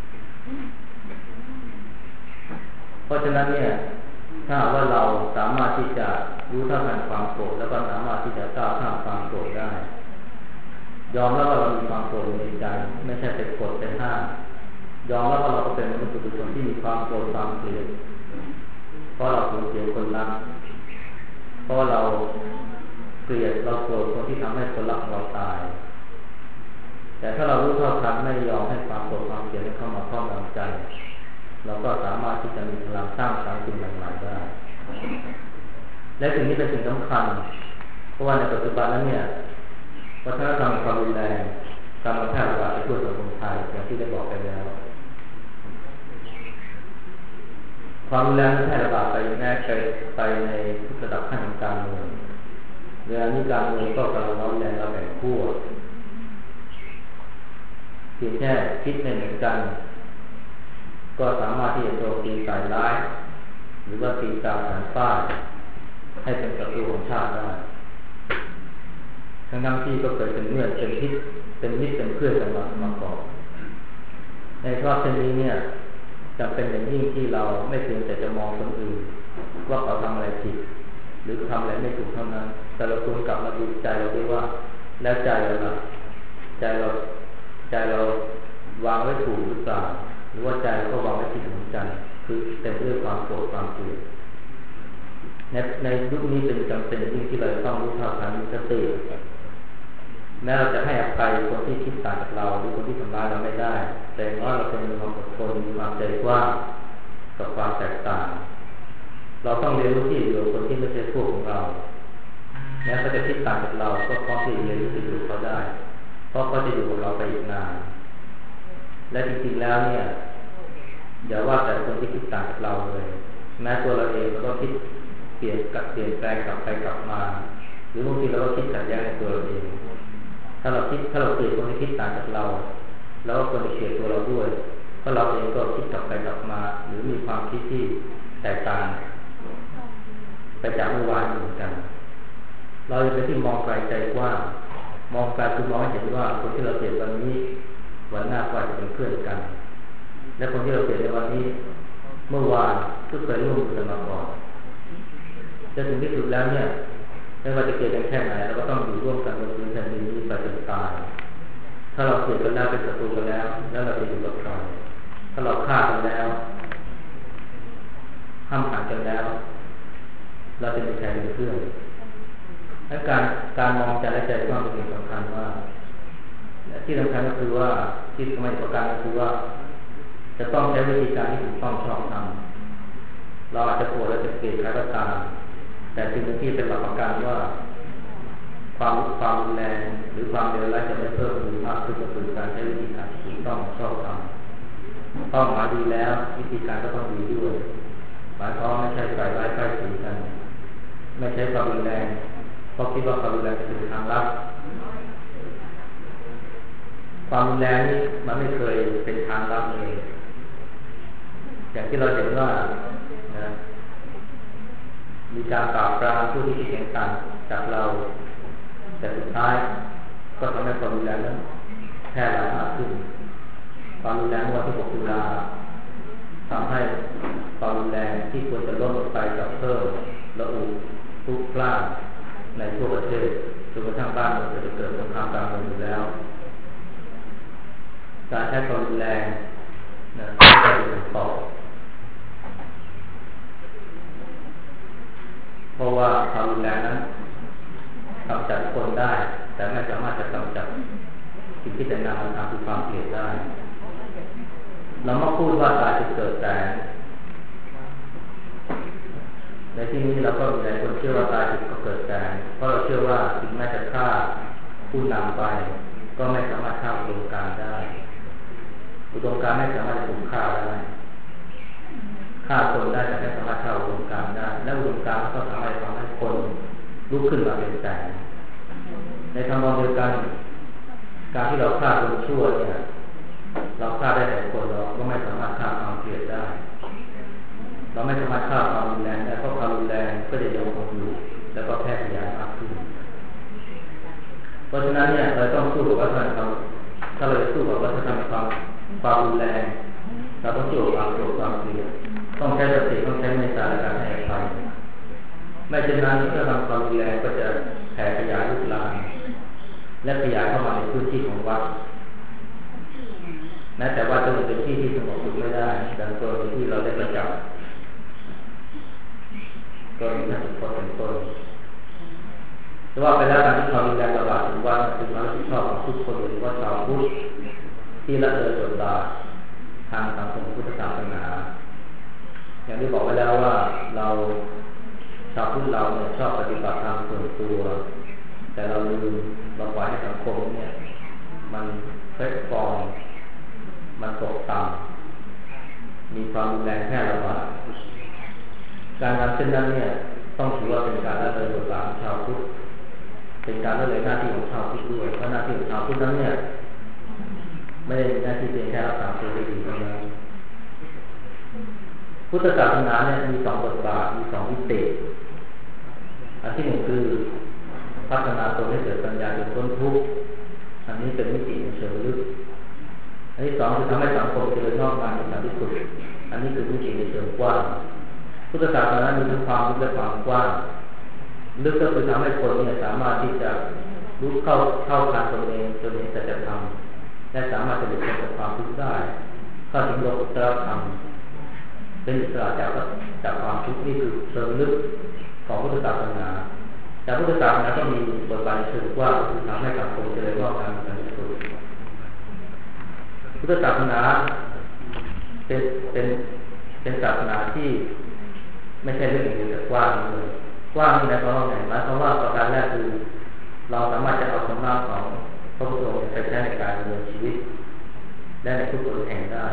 เพราะฉะนั้นเนี่ยถ้าว่าเราสามารถที่จะรู้เท่าทันความโกรธแล้วก็สามารถที่จะก้าวข้ามความโกรธได้ยอมรับว่าเรามีความโกรธในใจไม่ใช่ไปกดไปห้ามยอมรับว่าเราเป็นมนุษย์ปุถุชนที่มีความโกรธความเกลียดเพราะเราสูญเสียคนรักเพราะเราเกลียดเราโกรธคนที่ทำให้คนรักเราตายแต่ถ้าเรารู้เท่าทันไม่ยอมให้ความโกรธความเกลียดเข้ามาครอบงำใจเราก็สามารถที่จะมีพลังสร้างสรรค์สิ่งใหม่ๆได้และสิ่งนี้เป็นสิ่งสำคัญเพราะว่าในปัจจุบันนั้นเนี่ยวัฒนธรรมความรุนแรงการแพร่ระบาดในทั่วสังคมไทยอย่างที่ได้บอกไปแล้วความรุนแรงแพร่ระบาดไปแม้ไปในทุกระดับขั้นของการเมืองเวลานี้การเมืองก็กำลังร้อนแรงระแบ่งขั้วเพียงแค่คิดไม่เหมือนกันก็สามารถที่จะโจมตีใส่ร้ายหรือว่าตีตาสันป้ายให้เป็นศัตรูของชาติได้ทั้งที่ก็เคยเป็นเพื่อนเป็นมิตรเป็นเพื่อนกันมาก่อนในภาวะเช่นนี้เนี่ยจำเป็นอย่างยิ่งที่เราไม่เพียงแต่จะมองคนอื่นว่าเขาทำอะไรผิดหรือทำอะไรไม่ถูกเท่านั้นแต่เราควรกลับมาดูใจเราด้วยว่าแล้วใจเราวางไว้ถูกหรือเปล่าหรือว่าใจเราก็วางไว้ผิดเหมือนกันคือเต็มด้วยความโกรธความเกลียดในยุคนี้เป็นจำเป็นอย่างยิ่งที่เราต้องรู้เท่าทันมีสติแม้เราจะให้อภัยคนที่คิดต่างจากเราหรือคนที่ทำร้ายเราไม่ได้แต่ว่าเราเป็นความอดทนมีความใจกว้างกับความแตกต่างเราต้องเรียนรู้ที่อยู่กับคนที่ไม่ใช่พวกของเราแม้เขาจะคิดต่างจากเราก็พร้อมที่จะเรียนรู้ที่อยู่เขาได้เพราะเขาจะอยู่กับเราไปอีกนานและจริงๆแล้วเนี่ยอย่าว่าแต่คนที่คิดต่างจากเราเลยแม้ตัวเราเองเราก็คิดเปลี่ยนแปลงกลับไปกลับมาหรือบางทีเราก็คิดขัดแย้งในตัวเราเองถ้าเราเกลียดคนที่คิดต่างจากเราแล้วก็ควรจะเกลียดตัวเราด้วยเพราะเราเองก็คิดกลับไปกลับมาหรือมีความคิดที่แตกต่างไปจากเมื่อวานเหมือนกันเราจะเป็นที่มองไกลใจกว้างมองไกลคือมองให้เห็นว่าคนที่เราเกลียดวันนี้วันหน้าก็อาจจะเป็นเพื่อนกันและคนที่เราเกลียดในวันนี้เมื่อวานก็เคยร่วมมือกันมาก่อนจะถึงที่สุดแล้วเนี่ยไม่ว่าจะเกลียดกันแค่ไหนเราก็ต้องอยู่ร่วมกันบนพื้นแผ่นดินนี้ไปจนตายถ้าเราเกลียดกันแล้วเป็นศัตรูกันแล้วเราจะอยู่กับใครถ้าเราฆ่ากันแล้วห้ามหันกันแล้วเราจะเป็นใครเป็นเพื่อนและการมองใจและใจกว้างเป็นสิ่งสำคัญว่าที่สำคัญก็คือว่าที่สมัยประการก็คือว่าจะต้องใช้วิธีการที่ถูกต้องชอบธรรมเราอาจจะโกรธและจะเกลียดใครก็ตามแต่สิ่งที่เป็นหลักประกันว่าความรุนแรงหรือความเลวร้ายจะไม่เพิ่มหรือมากขึ้นก็คือการใช้วิธีการที่ถูกต้องชอบธรรมเป้าหมายดีแล้ววิธีการก็ต้องดีด้วยหมายความไม่ใช่ใส่ร้ายป้ายสีกันไม่ใช้ความรุนแรงเพราะคิดว่าความรุนแรงจะเป็นทางลัดความรุนแรงนี้มันไม่เคยเป็นทางลัดเลยอย่างที่เราเห็นว่ามีการปราบปรามผู้ที่คิดเห็นต่างจากเราแต่สุดท้ายก็ทำให้ความรุนแรงนั้นแพร่หลายมากขึ้นความรุนแรงวันที่6 ตุลาทำให้ความรุนแรงที่ควรจะลดลงไปกับเพิ่มระอุทุกข์พลาดในทั่วประเทศจนกระทั่งบ้านเมืองจะเกิดสงครามกลางเมืองอยู่แล้วการใช้ความรุนแรงไม่ได้เป็นต่อเพราะว่าความรุนแรงนั้นกำจัดคนได้แต่ไม่สามารถจะกำจัดสิ่งที่เป็นนามธรรมคือความเกลียดได้เรามาพูดว่าตายจะเกิดแต่ในที่นี้เราก็มีหลายคนเชื่อว่าตายผิดก็เกิดแต่เพราะเราเชื่อว่าถึงแม้จะฆ่าผู้นำไปก็ไม่สามารถฆ่าอุดมการณ์ได้อุดมการณ์ไม่สามารถจะถูกฆ่าได้ฆ่าคนได้แต่ไม่สามารถฆ่าอุดมการณ์ได้และอุดมการณ์ก็สามารถทำให้คนลุกขึ้นมาเป็นแต่ในทางมองเดียวกันการที่เราฆ่าคนชั่วเนี่ยเราฆ่าได้แต่คนเราก็ไม่สามารถฆ่าความเกลียดได้เราไม่สามารถฆ่าความรุนแรงได้เพราะความรุนแรงก็จะยังคงอยู่แล้วก็แพร่ขยายมากขึ้นเพราะฉะนั้นเนี่ยเราต้องสู้กับวัฒนธรรมถ้าเราจะสู้กับวัฒนธรรมความรุนแรงเราต้องสู้กับความโกรธความเกลียดต้องใช้สติต้องใช้เมตตาในการให้อภัยไม่เช่นนั้นถ้าทำความรุนแรงก็จะแผ่ขยายลุกลามและขยายเข้ามาในพื้นที่ของวัดแม้แต่ว่าจะเป็นที่ที่สงบสุขไม่ได้ดังตัวที่เราได้ประจับก็มีนักศึกษาเป็นต้นแต่ว่าไปแล้วการที่ความรุนแรงระบาดถึงวัดถึงความรับผิดชอบของทุกคนหรือว่าชาวพุทธที่ละเลยบทบาททางสังคมพุทธศาสนาอย่างที่บอกไว้แล้วว่าเราชาวพุทธเราเนี่ยชอบปฏิบัติธรรมส่วนตัวแต่เราลืมเราปล่อยให้สังคมเนี่ยมันเฟซฟอร์มมันตกต่ำมีความรุนแรงแพร่ระบาดการทำเช่นนั้นเนี่ยต้องถือว่าเป็นการละเลยบทบาทของชาวพุทธเป็นการละเลยหน้าที่ของชาวพุทธด้วยเพราะหน้าที่ของชาวพุทธนั้นเนี่ยไม่ได้หน้าที่เพียงแค่รักษาตัวดีเท่านั้นพุทธศาสนาเนี่ยมีสองบทบาทมีสองมิติอันที่หนึ่งคือพัฒนาตนให้เกิดปัญญาจนพ้นทุกข์อันนี้เป็นมิติในเชิงลึกอันที่สองคือทำให้สังคมเจริญงอกงามเป็นสันติสุขอันนี้คือมิติในเชิงกว้างพุทธศาสนามีทั้งความลึกและความกว้างลึกก็คือทำให้คนเนี่ยสามารถที่จะรู้เข้าทางตนเองจนเห็นสัจธรรมและสามารถจะหลุดพ้นจากความทุกข์ได้เข้าถึงโลกุตตรธรรมเป็นอิสระจากความทุกข์นี่คือเชิงลึกของพุทธศาสนาแต่พุทธศาสนาก็มีบทบาทในเชิงกว้างคือทำให้สังคมเจริญงอกงามเป็นสันติสุขพุทธศาสนาเป็นศาสนาที่ไม่ใช่เรื่องอย่างเดียวแต่กว้างเลยกว้างนี่หมายความว่าไงหมายความว่าประการแรกคือเราสามารถจะเอาธรรมะของพระพุทธองค์ไปใช้ในการดำเนินชีวิตได้ในทุกแห่งได้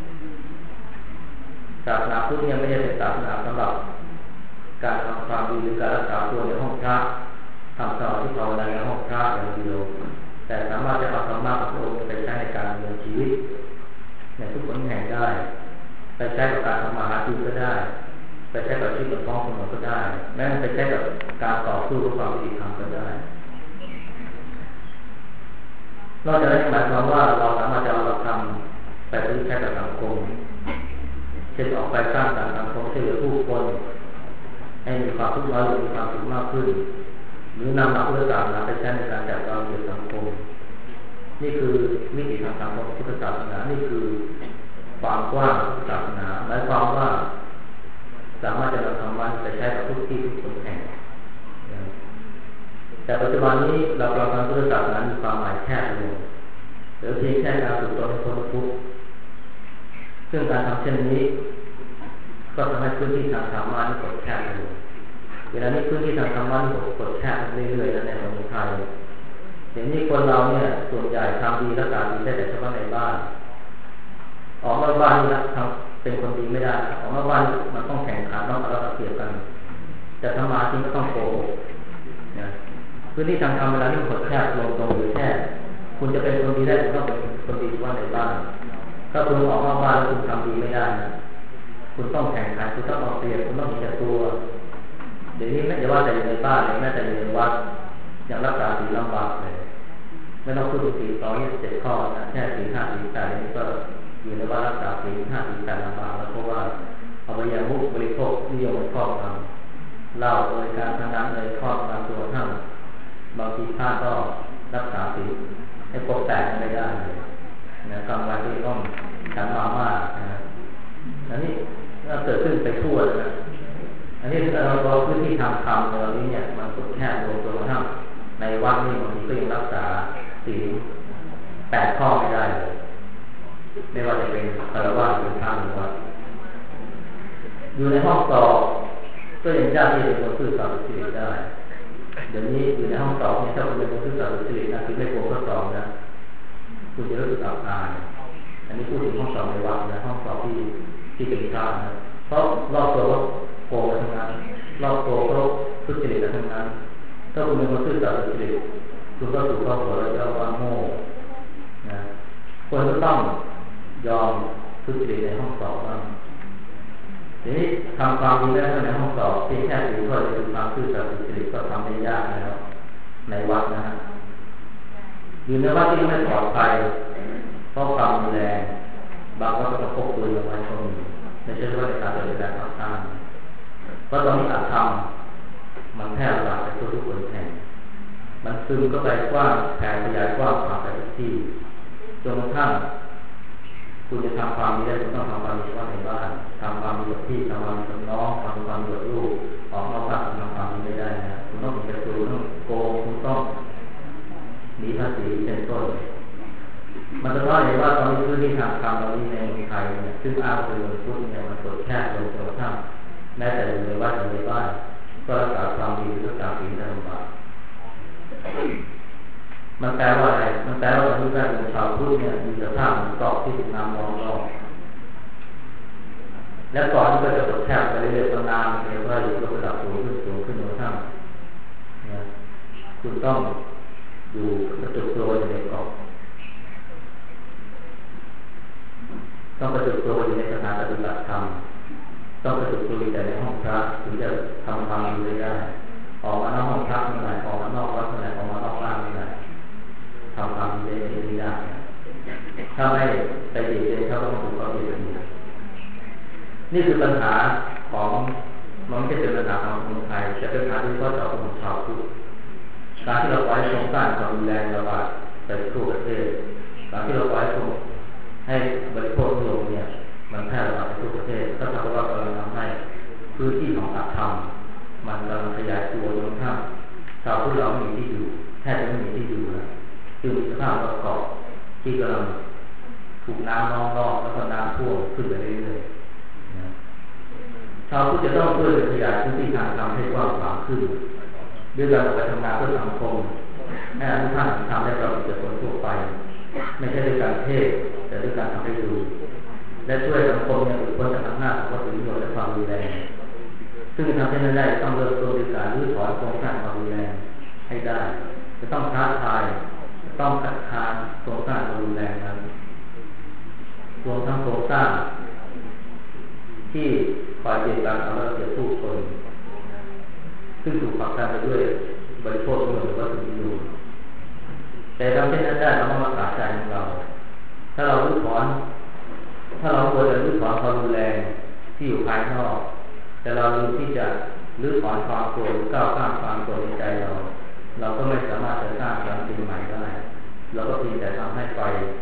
ศาสนาพุทธเนี่ยไม่ใช่เป็นศาสนาสำหรับการทำความดีหรือการรักษาตัวในห้องพระทำสมาธิภาวนาในห้องพระอย่างเดียวแต่สามารถจะเอาธรรมะของพระองค์ไปใช้ในการดำเนินชีวิตในทุกแห่งได้ไปใช้กับการทำมาหากินก็ได้ไปใช้กับชีวิตบนท้องถนนก็ได้แม้ไปใช้กับการต่อสู้กับความยุติธรรมก็ได้นอกจากนั้นหมายความว่าเราสามารถจะเอาหลักธรรมไปประยุกต์ใช้กับสังคมเช่นออกไปสร้างสรรค์สังคมช่วยเหลือผู้คนให้มีความทุกข์น้อยลงมีความสุขมากขึ้นหรือนำหลักพุทธศาสนาไปใช้ในการจัดการเกี่ยวกับสังคมนี่คือมิติทางสังคมพุทธศาสนานี่คือความกว้างศาสนาหมายความว่าสามารถจะนำธรรมะไปใช้กับทุกที่ทุกคนแห่งแต่ปัจจุบันนี้เราฟังพุทธศาสนามีความหมายแคบลงหรือเพียงแค่การฝึกตนให้พ้นทุกข์ซึ่งการทำเช่นนี้ก็ทำให้พื้นที่ทางธรรมะนี่กดแคบลงเวลานี้พื้นที่ทางธรรมะนี่กดแคบเรื่อยๆในประเทศไทยเดี๋ยวนี้คนเราเนี่ยส่วนใหญ่ทำดีรักษาดีได้แต่เฉพาะในบ้านออกนอกบ้านนี่นะทำเป็นคนดีไม่ได้ออกนอกบ้านมันต้องแข่งขันต้องเอาเปรียบกันแต่ธรรมะจริงก็ต้องโกหกนะพื้นที่ทางธรรมเวลานี้กดแคบลงตรงหรือแค่คุณจะเป็นคนดีได้คุณต้องเป็นคนดีเฉพาะในบ้านถ้าคุณออกนอกบ้านแล้วคุณทำดีไม่ได้นะคุณต้องแข่งขันคุณต้องเอาเปรียบคุณต้องมีแต่ตัวเดี๋ยวนี้ไม่จะว่าแต่อยู่ในบ้านเลยแม้แต่อยู่ในวัดยังรักษาศีลลำบากเลยไม่ต้องพูดถึงศีล227 ข้อนะแค่ศีล5ศีล8นี่ก็อยู่ในวัดรักษาศีล5ศีล8ลำบากแล้วเพราะว่าเอาไปยังมุกบริโภคนิยมครอบงำเหล้าโดยการพนันเลยครอบงำตัวท่านบางทีพระก็รักษาศีลให้ครบ8ไม่ได้เลยนะกลางวันที่ต้องฉันมาม่านะอันนี้ก็เกิดขึ้นไปทั่วนะอันนี้เราพื้นที่ทางธรรมในเรานี้เนี่ยมันกดแคบลงจนกระทั่งในวัดนี่บางทีก็ยังรักษาศีล8 ข้อไม่ได้เลยไม่ว่าจะเป็นคารวะหรือพระหรือวัดอยู่ในห้องสอบก็ยังยากที่จะเป็นคนซื่อสัตย์สุจริตได้เดี๋ยวนี้อยู่ในห้องสอบเนี่ยถ้าคุณเป็นคนซื่อสัตย์สุจริตนะคุณไม่กลัวข้อสอบนะคุณจะรู้สึกอับอายอันนี้พูดถึงห้องสอบในวัดนะห้องสอบที่เป็นชาตินะเพราะรอบตัวก็โกงทั้งนั้นรอบตัวก็ทุจริตทั้งนั้นถ้าคุณเป็นคนซื่อสัตย์สุจริตคุณก็ถูกข้อหัวเราจะว่าโง่นะคนก็ต้องยอมทุจริตในห้องสอบบ้างทีนี้ทำความดีได้ในห้องสอบเพียงแค่ถือข้อจะดูความซื่อสัตย์สุจริตก็ทำได้ยากแล้วในวัดนะฮะอยู่ในวัดที่ไม่ปลอดภัยเพราะความรุนแรงบางวัดก็พกปืนเอาไว้ก็มีไม่ใช่ว่าในการปฏิบัติธรรมต่างเพราะตอนนี้อาธรรมมันแพร่ระบาดไปทั่วทุกคนแห่งมันซึมก็ไปกว้างแผ่ขยายกว้างผ่านไปทุกที่จนกระทั่งคุณจะทำความดีได้คุณต้องทำความดีว่าในบ้านทำความดีกับพี่ทำความดีกับน้องทำความดีกับลูกออกนอกบ้านคุณทำความดีไม่ได้นะคุณต้องเป็นตัวคุณต้องโกงคุณต้องหนีภาษีเป็นต้นมันจะท้อเห็นว่าตอนนี้พื้นที่ทางธรรมเรานี้ในเมืองไทยเนี่ยซึ่งอ้างเป็นเมืองพุทธเนี่ยมันกดแคบลงจนกระทั่งแม้แต่ในวัดในบ้านก็รักษาความดีรักษาศีลได้ลำบากมันแปลว่าอะไรมันแปลว่าตอนนี้แวดวงชาวพุทธเนี่ยมีสภาพเหมือนเกาะที่ถูกน้ำล้อมรอบและเกาะนี้ก็จะกดแคบไปเรื่อยๆจนน้ำเรียกว่าอยู่ระดับสูงขึ้นจนกระทั่งคุณต้องอยู่กระจุกตัวอยู่ในเกาะต้องกระจุกตัวอยู่ในสถานปฏิบัติธรรมต้องกระจุกตัวอยู่ในห้องพระถึงจะทำความดีได้ออกมานอกห้องพระเมื่อไหร่ออกมานอกวัดเมื่อไหร่ออกมานอกบ้านเมื่อไหร่ทำความดีได้ไม่ได้ถ้าไม่ไปดีเจเขาก็ต้องถูกเขาดีกันอยู่นี่คือปัญหาของมันไม่ใช่เป็นปัญหาของคนไทยจะเป็นปัญหาที่ข้อต่อของชาวพุทธการที่เราปล่อยโครงสร้างความรุนแรงระบาดไปทั่วประเทศการที่เราปล่อยให้บริโภคโลกเนี่ยมันแพร่ระบาดไปทั่วประเทศก็เท่ากับว่ากำลังทำให้พื้นที่ของอธรรมมันกำลังขยายตัวจนกระทั่งชาวพุทธเราไม่มีที่อยู่แทบจะไม่มีที่อยู่แล้วจึงมีสภาพประกอบที่กำลังถูกน้ำล้อมรอบแล้วก็น้ำท่วมขึ้นไปเรื่อยๆชาวพุทธจะต้องช่วยขยายพื้นที่ทางธรรมให้กว้างขวางขึ้นด้วยการออกไปทำงานเพื่อสังคมให้ทุกท่านทำได้เราเป็นคนทั่วไปไม่ใช่ด้วยการเทศแต่ด้วยการทำให้ดูและช่วยสังคมเนี่ยหลุดพ้นจากอำนาจของวัตถุนิยมและความรุนแรงซึ่งทำให้นั้นได้ต้องเริ่มต้นด้วยการรื้อถอนโครงสร้างความรุนแรงให้ได้จะต้องท้าทายต้องคัดค้านโครงสร้างความรุนแรงนั้นรวมทั้งโครงสร้างที่คอยเปลี่ยนแปลงเอาระเบียบผู้คนซึ่งถูกผลักดันไปด้วยบริโภคหรือวัตถุนิยมแต่ทำเช่นนั้นได้เราต้องรักษาใจของเราถ้าเรารื้อถอนถ้าเราควรจะรื้อถอนความรุนแรงที่อยู่ภายนอกแต่เราลืมที่จะรื้อถอนความโกรธก้าวข้ามความโกรธในใจเราก็ไม่สามารถจะสร้างความจริงใหม่ได้เราก็เพียงแต่ทำให้ไฟ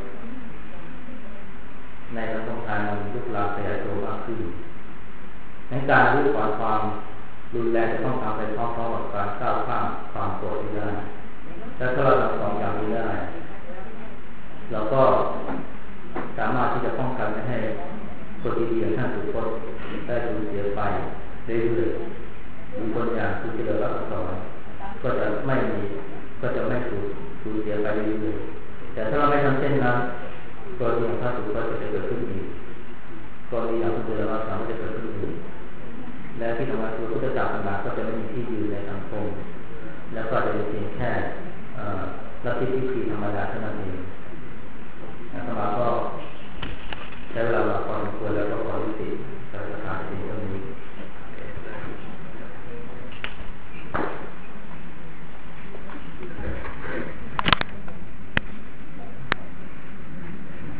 ในสังคมไทยมันลุกลามขยายตัวมากขึ้นในการรื้อถอนความรุนแรงจะต้องทำไปพร้อมๆกับการก้าวข้ามความโกรธได้และถ้าเราทำสองอย่างนี้ได้เราก็สามารถที่จะป้องกันไม่ให้คนดีๆอย่างท่านสุคตได้สูญเสียไปเรื่อยๆมีคนอย่างคุณเจริญรัตน์สอนก็จะไม่สูญเสียไปเรื่อยๆแต่ถ้าเราไม่ทำเช่นนั้นกรณีของท่านสุคตจะเกิดขึ้นอีกกรณีอย่างคุณเจริญรัตน์สอนก็จะเกิดขึ้นอีกและที่ทำงานคือพุทธศาสนาก็จะไม่มีที่ยืนในสังคมแล้วก็จะเป็นเพียงแค่ลัทธิพิธีธรรมดาเท่านั้นเองอาตมาก็ใช้เวลาพอสมควรแล้วก็ขอยุติการสถานที่ตรงนี้